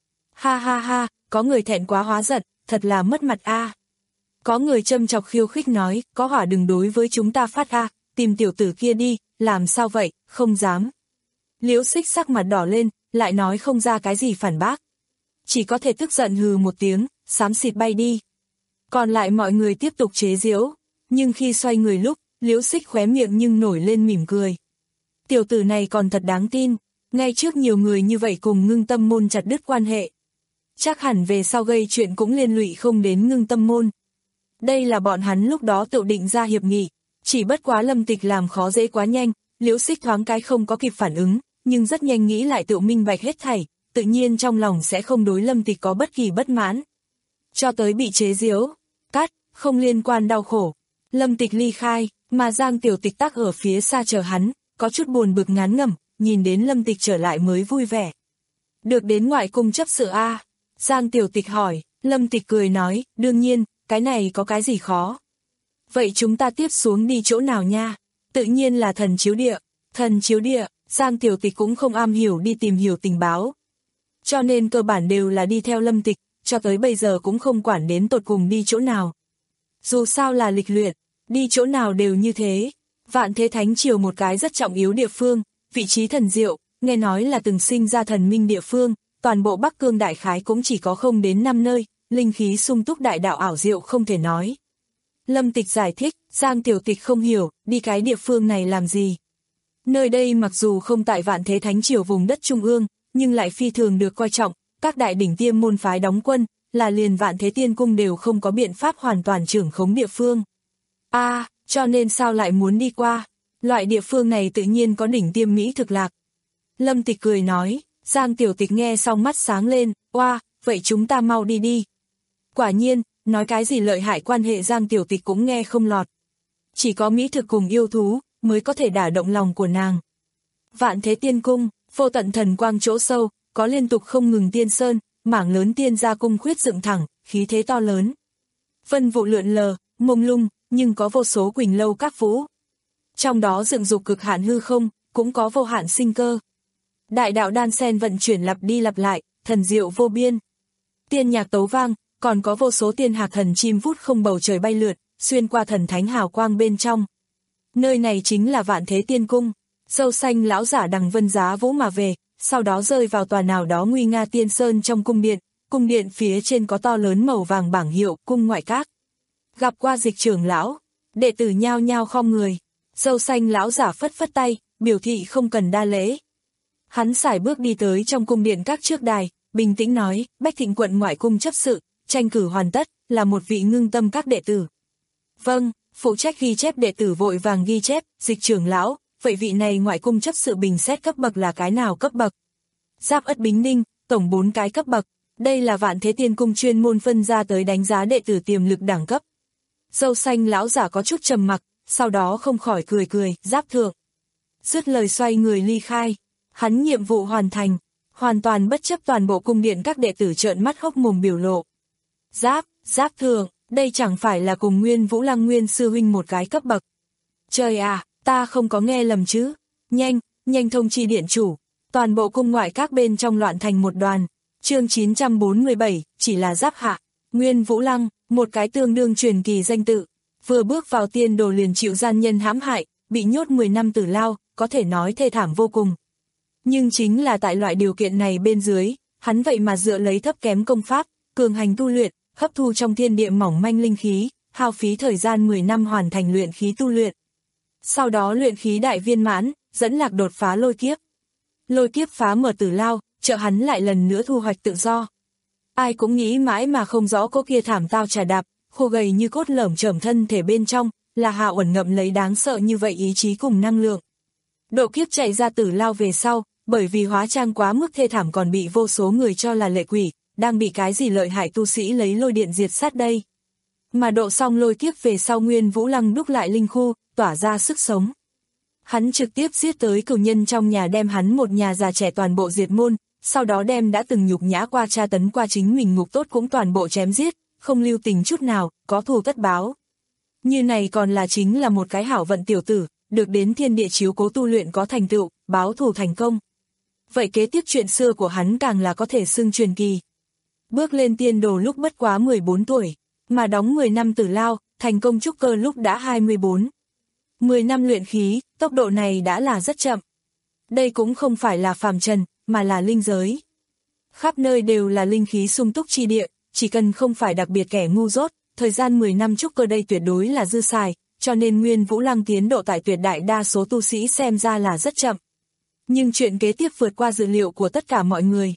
Ha ha ha, có người thẹn quá hóa giận, thật là mất mặt a. Có người châm chọc khiêu khích nói, có hỏa đừng đối với chúng ta phát a, tìm tiểu tử kia đi, làm sao vậy, không dám. Liễu Xích sắc mặt đỏ lên, lại nói không ra cái gì phản bác. Chỉ có thể tức giận hừ một tiếng, xám xịt bay đi. Còn lại mọi người tiếp tục chế giễu, nhưng khi xoay người lúc, Liễu Xích khóe miệng nhưng nổi lên mỉm cười. Tiểu tử này còn thật đáng tin, ngay trước nhiều người như vậy cùng Ngưng Tâm môn chặt đứt quan hệ. Chắc hẳn về sau gây chuyện cũng liên lụy không đến Ngưng Tâm môn. Đây là bọn hắn lúc đó tự định ra hiệp nghị, chỉ bất quá Lâm Tịch làm khó dễ quá nhanh, Liễu Xích thoáng cái không có kịp phản ứng, nhưng rất nhanh nghĩ lại tự minh bạch hết thảy, tự nhiên trong lòng sẽ không đối Lâm Tịch có bất kỳ bất mãn. Cho tới bị chế giễu, cắt, không liên quan đau khổ. Lâm Tịch ly khai, mà Giang Tiểu Tịch tắc ở phía xa chờ hắn, có chút buồn bực ngán ngẩm, nhìn đến Lâm Tịch trở lại mới vui vẻ. Được đến ngoại cung chấp sự a? Giang Tiểu Tịch hỏi, Lâm Tịch cười nói, đương nhiên, cái này có cái gì khó. Vậy chúng ta tiếp xuống đi chỗ nào nha? Tự nhiên là Thần Chiếu Địa. Thần Chiếu Địa, Giang Tiểu Tịch cũng không am hiểu đi tìm hiểu tình báo. Cho nên cơ bản đều là đi theo Lâm Tịch, cho tới bây giờ cũng không quản đến tột cùng đi chỗ nào. Dù sao là lịch luyện, đi chỗ nào đều như thế. Vạn Thế Thánh Triều một cái rất trọng yếu địa phương, vị trí thần diệu, nghe nói là từng sinh ra thần minh địa phương, toàn bộ Bắc Cương đại khái cũng chỉ có không đến năm nơi, linh khí sung túc đại đạo ảo diệu không thể nói. Lâm Tịch giải thích, Giang Tiểu Tịch không hiểu, đi cái địa phương này làm gì. Nơi đây mặc dù không tại Vạn Thế Thánh Triều vùng đất trung ương, nhưng lại phi thường được coi trọng, các đại đỉnh tiêm môn phái đóng quân, là liền Vạn Thế Tiên cung đều không có biện pháp hoàn toàn trưởng khống địa phương. A, à, cho nên sao lại muốn đi qua? Loại địa phương này tự nhiên có đỉnh tiêm mỹ thực lạc. Lâm Tịch cười nói, Giang Tiểu Tịch nghe xong mắt sáng lên, oa, vậy chúng ta mau đi đi. Quả nhiên, nói cái gì lợi hại quan hệ Giang Tiểu Tịch cũng nghe không lọt. Chỉ có mỹ thực cùng yêu thú, mới có thể đả động lòng của nàng. Vạn Thế Tiên Cung, vô tận thần quang chỗ sâu, có liên tục không ngừng tiên sơn, mảng lớn tiên gia cung khuyết dựng thẳng, khí thế to lớn. Vân vụ lượn lờ, mông lung, nhưng có vô số quỳnh lâu các vũ. Trong đó dựng dục cực hạn hư không, cũng có vô hạn sinh cơ. Đại đạo đan sen vận chuyển lặp đi lặp lại, thần diệu vô biên. Tiên nhạc tấu vang, còn có vô số tiên hạc thần chim vút không bầu trời bay lượn, xuyên qua thần thánh hào quang bên trong. Nơi này chính là Vạn Thế Tiên Cung. Dâu xanh lão giả đằng vân giá vũ mà về, sau đó rơi vào tòa nào đó nguy nga tiên sơn trong cung điện. Cung điện phía trên có to lớn màu vàng bảng hiệu cung ngoại các. Gặp qua Dịch trưởng lão, đệ tử nhao nhao khom người. Dâu xanh lão giả phất phất tay, biểu thị không cần đa lễ. Hắn sải bước đi tới trong cung điện các trước đài, bình tĩnh nói, Bách Thịnh quận ngoại cung chấp sự, tranh cử hoàn tất, là một vị ngưng tâm các đệ tử. Vâng, phụ trách ghi chép đệ tử vội vàng ghi chép, Dịch trưởng lão, vậy vị này ngoại cung chấp sự bình xét cấp bậc là cái nào cấp bậc? Giáp Ất Bính Ninh, tổng bốn cái cấp bậc, đây là Vạn Thế Tiên Cung chuyên môn phân ra tới đánh giá đệ tử tiềm lực đẳng cấp. Dâu xanh lão giả có chút trầm mặc, sau đó không khỏi cười cười, Giáp thượng. Dứt lời xoay người ly khai, hắn nhiệm vụ hoàn thành, hoàn toàn bất chấp toàn bộ cung điện các đệ tử trợn mắt hốc mồm biểu lộ. Giáp, Giáp thượng, đây chẳng phải là cùng Nguyên Vũ Lăng Nguyên sư huynh một cái cấp bậc. Trời à, ta không có nghe lầm chứ, nhanh, nhanh thông chi điện chủ, toàn bộ cung ngoại các bên trong loạn thành một đoàn. Chương chín trăm bốn mươi bảy, chỉ là Giáp hạ, Nguyên Vũ Lăng, một cái tương đương truyền kỳ danh tự, vừa bước vào tiên đồ liền chịu gian nhân hãm hại, bị nhốt mười năm tử lao, có thể nói thê thảm vô cùng. Nhưng chính là tại loại điều kiện này bên dưới, hắn vậy mà dựa lấy thấp kém công pháp, cường hành tu luyện, hấp thu trong thiên địa mỏng manh linh khí, hao phí thời gian mười năm hoàn thành luyện khí tu luyện. Sau đó luyện khí đại viên mãn, dẫn lạc đột phá lôi kiếp. Lôi kiếp phá mở tử lao, trợ hắn lại lần nữa thu hoạch tự do. Ai cũng nghĩ mãi mà không rõ cô kia thảm tao trà đạp, khô gầy như cốt lởm chởm thân thể bên trong, là hạ uẩn ngậm lấy đáng sợ như vậy ý chí cùng năng lượng. Độ kiếp chạy ra tử lao về sau, bởi vì hóa trang quá mức thê thảm còn bị vô số người cho là lệ quỷ, đang bị cái gì lợi hại tu sĩ lấy lôi điện diệt sát đây. Mà độ xong lôi kiếp về sau Nguyên Vũ Lăng đúc lại linh khu, tỏa ra sức sống. Hắn trực tiếp giết tới cửu nhân trong nhà đem hắn một nhà già trẻ toàn bộ diệt môn, sau đó đem đã từng nhục nhã qua tra tấn qua chính mình ngục tốt cũng toàn bộ chém giết, không lưu tình chút nào, có thù tất báo. Như này còn là chính là một cái hảo vận tiểu tử, được đến thiên địa chiếu cố tu luyện có thành tựu, báo thù thành công. Vậy kế tiếp chuyện xưa của hắn càng là có thể xưng truyền kỳ. Bước lên tiên đồ lúc bất quá mười bốn tuổi, mà đóng mười năm tử lao, thành công trúc cơ lúc đã hai mươi bốn. mười năm luyện khí, tốc độ này đã là rất chậm. Đây cũng không phải là phàm trần, mà là linh giới. Khắp nơi đều là linh khí sung túc chi địa, chỉ cần không phải đặc biệt kẻ ngu dốt, thời gian mười năm trúc cơ đây tuyệt đối là dư xài, cho nên Nguyên Vũ Lăng tiến độ tại tuyệt đại đa số tu sĩ xem ra là rất chậm. Nhưng chuyện kế tiếp vượt qua dự liệu của tất cả mọi người.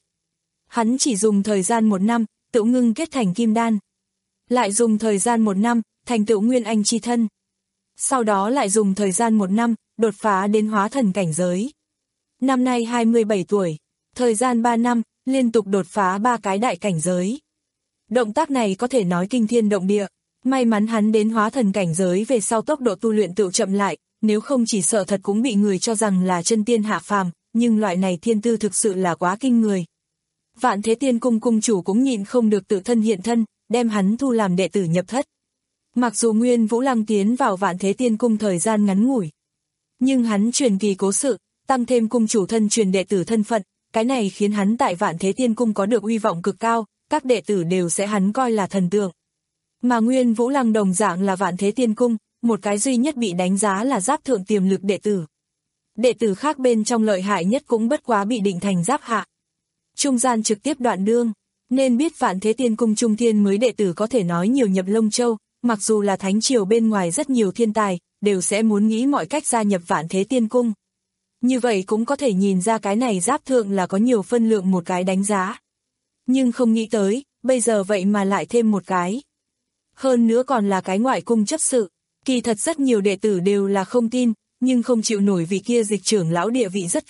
Hắn chỉ dùng thời gian một năm, tự ngưng kết thành kim đan. Lại dùng thời gian một năm, thành tựu nguyên anh chi thân. Sau đó lại dùng thời gian một năm, đột phá đến hóa thần cảnh giới. Năm nay hai mươi bảy tuổi, thời gian ba năm, liên tục đột phá ba cái đại cảnh giới. Động tác này có thể nói kinh thiên động địa, may mắn hắn đến hóa thần cảnh giới về sau tốc độ tu luyện tự chậm lại, nếu không chỉ sợ thật cũng bị người cho rằng là chân tiên hạ phàm, nhưng loại này thiên tư thực sự là quá kinh người. Vạn Thế Tiên Cung cung chủ cũng nhịn không được tự thân hiện thân, đem hắn thu làm đệ tử nhập thất. Mặc dù Nguyên Vũ Lăng tiến vào Vạn Thế Tiên Cung thời gian ngắn ngủi, nhưng hắn truyền kỳ cố sự, tăng thêm cung chủ thân truyền đệ tử thân phận, cái này khiến hắn tại Vạn Thế Tiên Cung có được uy vọng cực cao, các đệ tử đều sẽ hắn coi là thần tượng. Mà Nguyên Vũ Lăng đồng dạng là Vạn Thế Tiên Cung, một cái duy nhất bị đánh giá là Giáp thượng tiềm lực đệ tử. Đệ tử khác bên trong lợi hại nhất cũng bất quá bị định thành Giáp hạ. Trung gian trực tiếp đoạn đương, nên biết Vạn Thế Tiên Cung trung thiên mới đệ tử có thể nói nhiều nhập Lông Châu, mặc dù là thánh triều bên ngoài rất nhiều thiên tài, đều sẽ muốn nghĩ mọi cách gia nhập Vạn Thế Tiên Cung. Như vậy cũng có thể nhìn ra cái này Giáp thượng là có nhiều phân lượng một cái đánh giá. Nhưng không nghĩ tới, bây giờ vậy mà lại thêm một cái. Hơn nữa còn là cái ngoại cung chấp sự, kỳ thật rất nhiều đệ tử đều là không tin, nhưng không chịu nổi vì kia Dịch trưởng lão địa vị rất cao,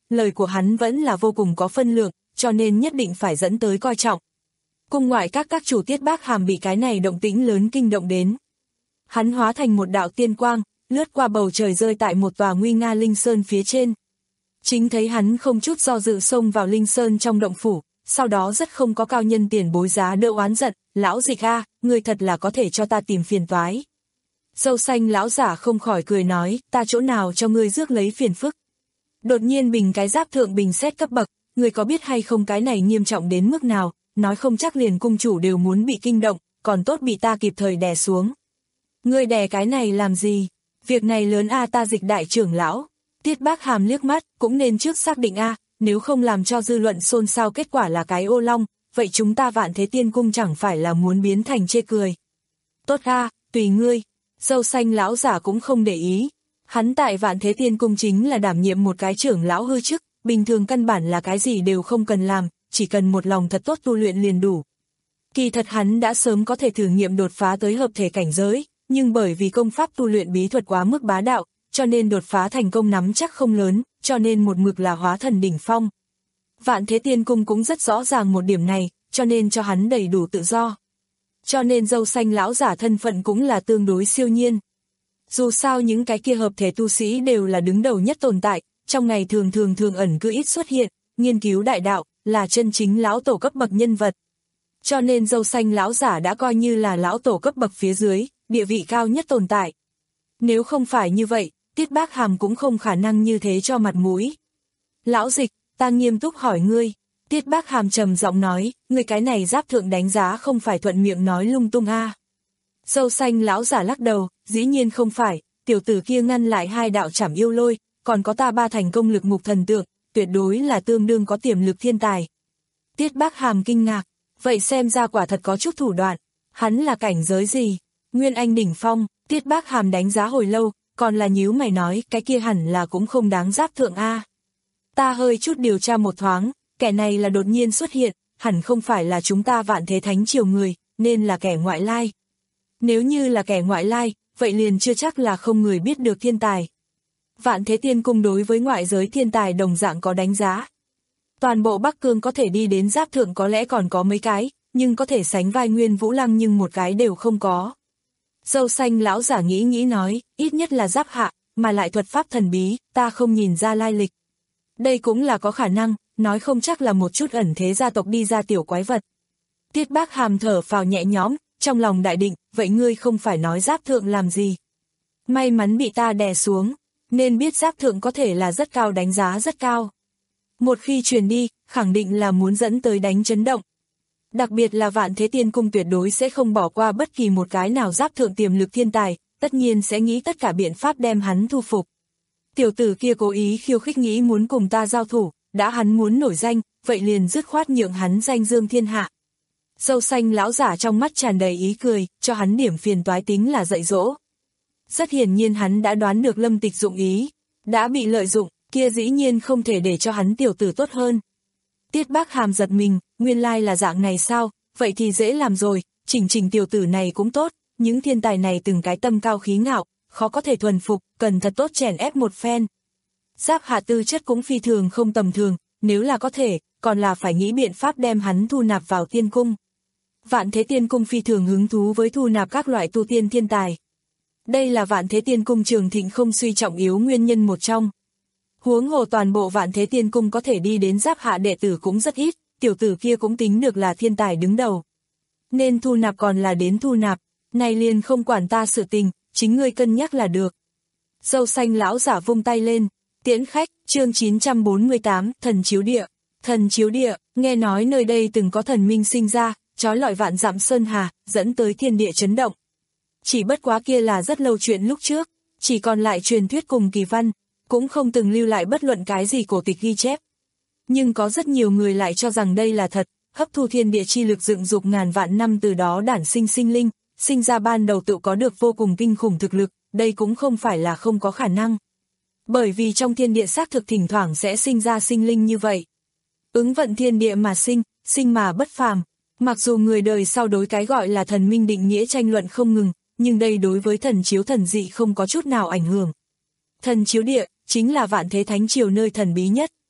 lời của hắn vẫn là vô cùng có phân lượng, cho nên nhất định phải dẫn tới coi trọng. Cung ngoại các các chủ Tiết Bác Hàm bị cái này động tĩnh lớn kinh động đến. Hắn hóa thành một đạo tiên quang, lướt qua bầu trời rơi tại một tòa nguy nga linh sơn phía trên. Chính thấy hắn không chút do dự xông vào linh sơn trong động phủ, sau đó rất không có cao nhân tiền bối giá đỡ oán giận, lão dịch a, ngươi thật là có thể cho ta tìm phiền toái. Râu xanh lão giả không khỏi cười nói, ta chỗ nào cho ngươi rước lấy phiền phức. Đột nhiên bình cái giáp thượng bình xét cấp bậc, ngươi có biết hay không cái này nghiêm trọng đến mức nào, nói không chắc liền cung chủ đều muốn bị kinh động, còn tốt bị ta kịp thời đè xuống. Ngươi đè cái này làm gì? Việc này lớn a, ta Dịch đại trưởng lão. Tiết Bác Hàm liếc mắt, cũng nên trước xác định a, nếu không làm cho dư luận xôn xao kết quả là cái ô long, vậy chúng ta Vạn Thế Tiên Cung chẳng phải là muốn biến thành chê cười. Tốt a, tùy ngươi. Râu xanh lão giả cũng không để ý. Hắn tại Vạn Thế Tiên Cung chính là đảm nhiệm một cái trưởng lão hư chức, bình thường căn bản là cái gì đều không cần làm, chỉ cần một lòng thật tốt tu luyện liền đủ. Kỳ thật hắn đã sớm có thể thử nghiệm đột phá tới hợp thể cảnh giới, nhưng bởi vì công pháp tu luyện bí thuật quá mức bá đạo, cho nên đột phá thành công nắm chắc không lớn, cho nên một mực là hóa thần đỉnh phong. Vạn Thế Tiên Cung cũng rất rõ ràng một điểm này, cho nên cho hắn đầy đủ tự do. Cho nên râu xanh lão giả thân phận cũng là tương đối siêu nhiên. Dù sao những cái kia hợp thể tu sĩ đều là đứng đầu nhất tồn tại, trong ngày thường thường thường ẩn cư ít xuất hiện, nghiên cứu đại đạo, là chân chính lão tổ cấp bậc nhân vật. Cho nên râu xanh lão giả đã coi như là lão tổ cấp bậc phía dưới, địa vị cao nhất tồn tại. Nếu không phải như vậy, Tiết Bác Hàm cũng không khả năng như thế cho mặt mũi. Lão Dịch, ta nghiêm túc hỏi ngươi. Tiết Bác Hàm trầm giọng nói, ngươi cái này giáp thượng đánh giá không phải thuận miệng nói lung tung a. Râu xanh lão giả lắc đầu, dĩ nhiên không phải, tiểu tử kia ngăn lại hai đạo trảm yêu lôi, còn có ta ba thành công lực ngục thần tượng, tuyệt đối là tương đương có tiềm lực thiên tài. Tiết Bác Hàm kinh ngạc, vậy xem ra quả thật có chút thủ đoạn, hắn là cảnh giới gì? Nguyên Anh đỉnh phong. Tiết Bác Hàm đánh giá hồi lâu, còn là nhíu mày nói, cái kia hẳn là cũng không đáng giáp thượng a. Ta hơi chút điều tra một thoáng, kẻ này là đột nhiên xuất hiện, hẳn không phải là chúng ta Vạn Thế Thánh Triều người, nên là kẻ ngoại lai. Nếu như là kẻ ngoại lai, vậy liền chưa chắc là không người biết được thiên tài. Vạn Thế Tiên Cung đối với ngoại giới thiên tài đồng dạng có đánh giá. Toàn bộ Bắc Cương có thể đi đến giáp thượng có lẽ còn có mấy cái, nhưng có thể sánh vai Nguyên Vũ Lăng nhưng một cái đều không có. Râu xanh lão giả nghĩ nghĩ nói, ít nhất là giáp hạ, mà lại thuật pháp thần bí, ta không nhìn ra lai lịch. Đây cũng là có khả năng, nói không chắc là một chút ẩn thế gia tộc đi ra tiểu quái vật. Tiết Bác Hàm thở phào nhẹ nhõm, trong lòng đại định, vậy ngươi không phải nói giáp thượng làm gì. May mắn bị ta đè xuống, nên biết giáp thượng có thể là rất cao, đánh giá rất cao. Một khi truyền đi, khẳng định là muốn dẫn tới đánh chấn động. Đặc biệt là Vạn Thế Tiên Cung tuyệt đối sẽ không bỏ qua bất kỳ một cái nào giáp thượng tiềm lực thiên tài, tất nhiên sẽ nghĩ tất cả biện pháp đem hắn thu phục. Tiểu tử kia cố ý khiêu khích nghĩ muốn cùng ta giao thủ, đã hắn muốn nổi danh, vậy liền dứt khoát nhượng hắn danh dương thiên hạ. Râu xanh lão giả trong mắt tràn đầy ý cười, cho hắn điểm phiền toái tính là dạy dỗ. Rất hiển nhiên hắn đã đoán được Lâm Tịch dụng ý, đã bị lợi dụng, kia dĩ nhiên không thể để cho hắn tiểu tử tốt hơn. Tiết Bác Hàm giật mình, nguyên lai là dạng này sao, vậy thì dễ làm rồi, chỉnh chỉnh tiểu tử này cũng tốt, những thiên tài này từng cái tâm cao khí ngạo, khó có thể thuần phục, cần thật tốt chèn ép một phen. Giáp hạ tư chất cũng phi thường không tầm thường, nếu là có thể, còn là phải nghĩ biện pháp đem hắn thu nạp vào tiên cung. Vạn Thế Tiên Cung phi thường hứng thú với thu nạp các loại tu tiên thiên tài. Đây là Vạn Thế Tiên Cung trường thịnh không suy trọng yếu nguyên nhân một trong. Huống hồ toàn bộ Vạn Thế Tiên Cung có thể đi đến giáp hạ đệ tử cũng rất ít, tiểu tử kia cũng tính được là thiên tài đứng đầu. Nên thu nạp còn là đến thu nạp, này liền không quản ta sự tình, chính ngươi cân nhắc là được. Râu xanh lão giả vung tay lên, tiễn khách, chương chín trăm bốn mươi tám, thần chiếu địa. Thần chiếu địa, nghe nói nơi đây từng có thần minh sinh ra, trói lọi vạn dặm sơn hà, dẫn tới thiên địa chấn động. Chỉ bất quá kia là rất lâu chuyện lúc trước, chỉ còn lại truyền thuyết cùng kỳ văn, cũng không từng lưu lại bất luận cái gì cổ tịch ghi chép. Nhưng có rất nhiều người lại cho rằng đây là thật, hấp thu thiên địa chi lực dựng dục ngàn vạn năm từ đó đản sinh sinh linh, sinh ra ban đầu tự có được vô cùng kinh khủng thực lực, đây cũng không phải là không có khả năng. Bởi vì trong thiên địa xác thực thỉnh thoảng sẽ sinh ra sinh linh như vậy. Ứng vận thiên địa mà sinh, sinh mà bất phàm. Mặc dù người đời sau đối cái gọi là thần minh định nghĩa tranh luận không ngừng, nhưng đây đối với thần chiếu thần dị không có chút nào ảnh hưởng. Thần chiếu địa, chính là Vạn Thế Thánh Triều nơi thần bí nhất.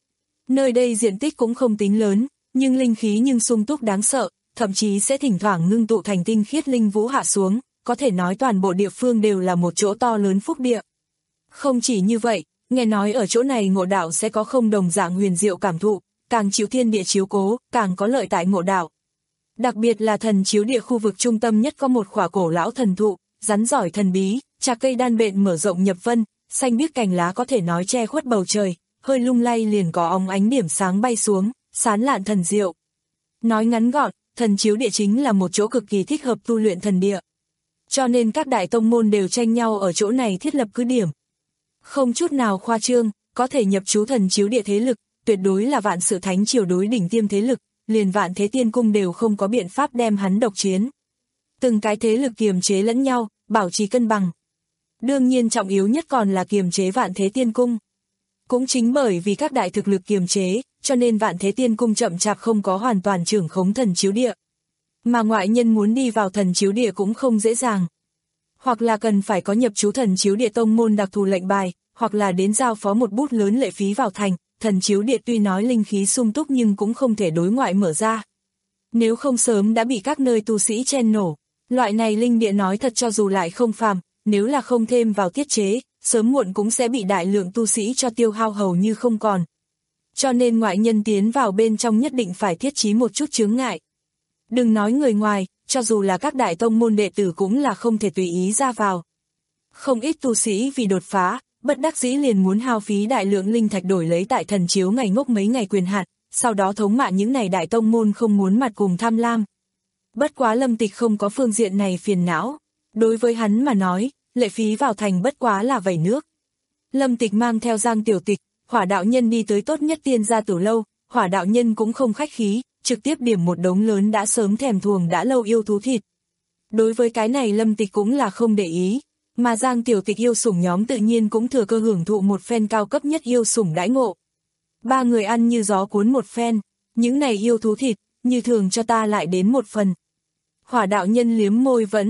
Nơi đây diện tích cũng không tính lớn, nhưng linh khí nhưng sung túc đáng sợ, thậm chí sẽ thỉnh thoảng ngưng tụ thành tinh khiết linh vũ hạ xuống, có thể nói toàn bộ địa phương đều là một chỗ to lớn phúc địa. Không chỉ như vậy, nghe nói ở chỗ này ngộ đạo sẽ có không đồng dạng huyền diệu cảm thụ, càng chịu thiên địa chiếu cố, càng có lợi tại ngộ đạo. Đặc biệt là thần chiếu địa khu vực trung tâm nhất có một khỏa cổ lão thần thụ, rắn giỏi thần bí, trà cây đan bện mở rộng nhập vân, xanh biếc cành lá có thể nói che khuất bầu trời, hơi lung lay liền có óng ánh điểm sáng bay xuống, sán lạn thần diệu. Nói ngắn gọn, thần chiếu địa chính là một chỗ cực kỳ thích hợp tu luyện thần địa. Cho nên các đại tông môn đều tranh nhau ở chỗ này thiết lập cứ điểm. Không chút nào khoa trương, có thể nhập trú thần chiếu địa thế lực, tuyệt đối là vạn sự thánh triều đối đỉnh tiêm thế lực, liền Vạn Thế Tiên Cung đều không có biện pháp đem hắn độc chiến. Từng cái thế lực kiềm chế lẫn nhau, bảo trì cân bằng. Đương nhiên trọng yếu nhất còn là kiềm chế Vạn Thế Tiên Cung. Cũng chính bởi vì các đại thực lực kiềm chế, cho nên Vạn Thế Tiên Cung chậm chạp không có hoàn toàn trưởng khống thần chiếu địa. Mà ngoại nhân muốn đi vào thần chiếu địa cũng không dễ dàng. Hoặc là cần phải có nhập trú thần chiếu địa tông môn đặc thù lệnh bài, hoặc là đến giao phó một bút lớn lệ phí vào thành. Thần chiếu địa tuy nói linh khí sung túc nhưng cũng không thể đối ngoại mở ra. Nếu không sớm đã bị các nơi tu sĩ chen nổ. Loại này linh địa nói thật cho dù lại không phàm, nếu là không thêm vào tiết chế, sớm muộn cũng sẽ bị đại lượng tu sĩ cho tiêu hao hầu như không còn. Cho nên ngoại nhân tiến vào bên trong nhất định phải thiết trí một chút chướng ngại. Đừng nói người ngoài, cho dù là các đại tông môn đệ tử cũng là không thể tùy ý ra vào. Không ít tu sĩ vì đột phá, bất đắc dĩ liền muốn hao phí đại lượng linh thạch đổi lấy tại thần chiếu ngày ngốc mấy ngày quyền hạn, sau đó thống mạ những này đại tông môn không muốn mặt cùng tham lam. Bất quá Lâm Tịch không có phương diện này phiền não, đối với hắn mà nói, lệ phí vào thành bất quá là vẩy nước. Lâm Tịch mang theo Giang Tiểu Tịch, Hỏa đạo nhân đi tới tốt nhất tiên gia tử lâu, Hỏa đạo nhân cũng không khách khí, trực tiếp điểm một đống lớn đã sớm thèm thuồng đã lâu yêu thú thịt. Đối với cái này Lâm Tịch cũng là không để ý. Mà Giang Tiểu Tịch yêu sủng nhóm tự nhiên cũng thừa cơ hưởng thụ một phen cao cấp nhất yêu sủng đãi ngộ. Ba người ăn như gió cuốn một phen, những này yêu thú thịt, như thường cho ta lại đến một phần. Hỏa đạo nhân liếm môi vẫn.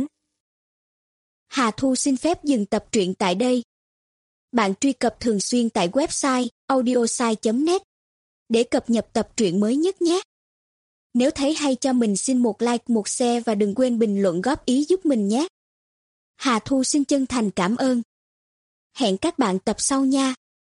Hà Thu xin phép dừng tập truyện tại đây. Bạn truy cập thường xuyên tại website audiosai chấm net để cập nhật tập truyện mới nhất nhé. Nếu thấy hay cho mình xin một like, một share và đừng quên bình luận góp ý giúp mình nhé. Hà Thu xin chân thành cảm ơn. Hẹn các bạn tập sau nha.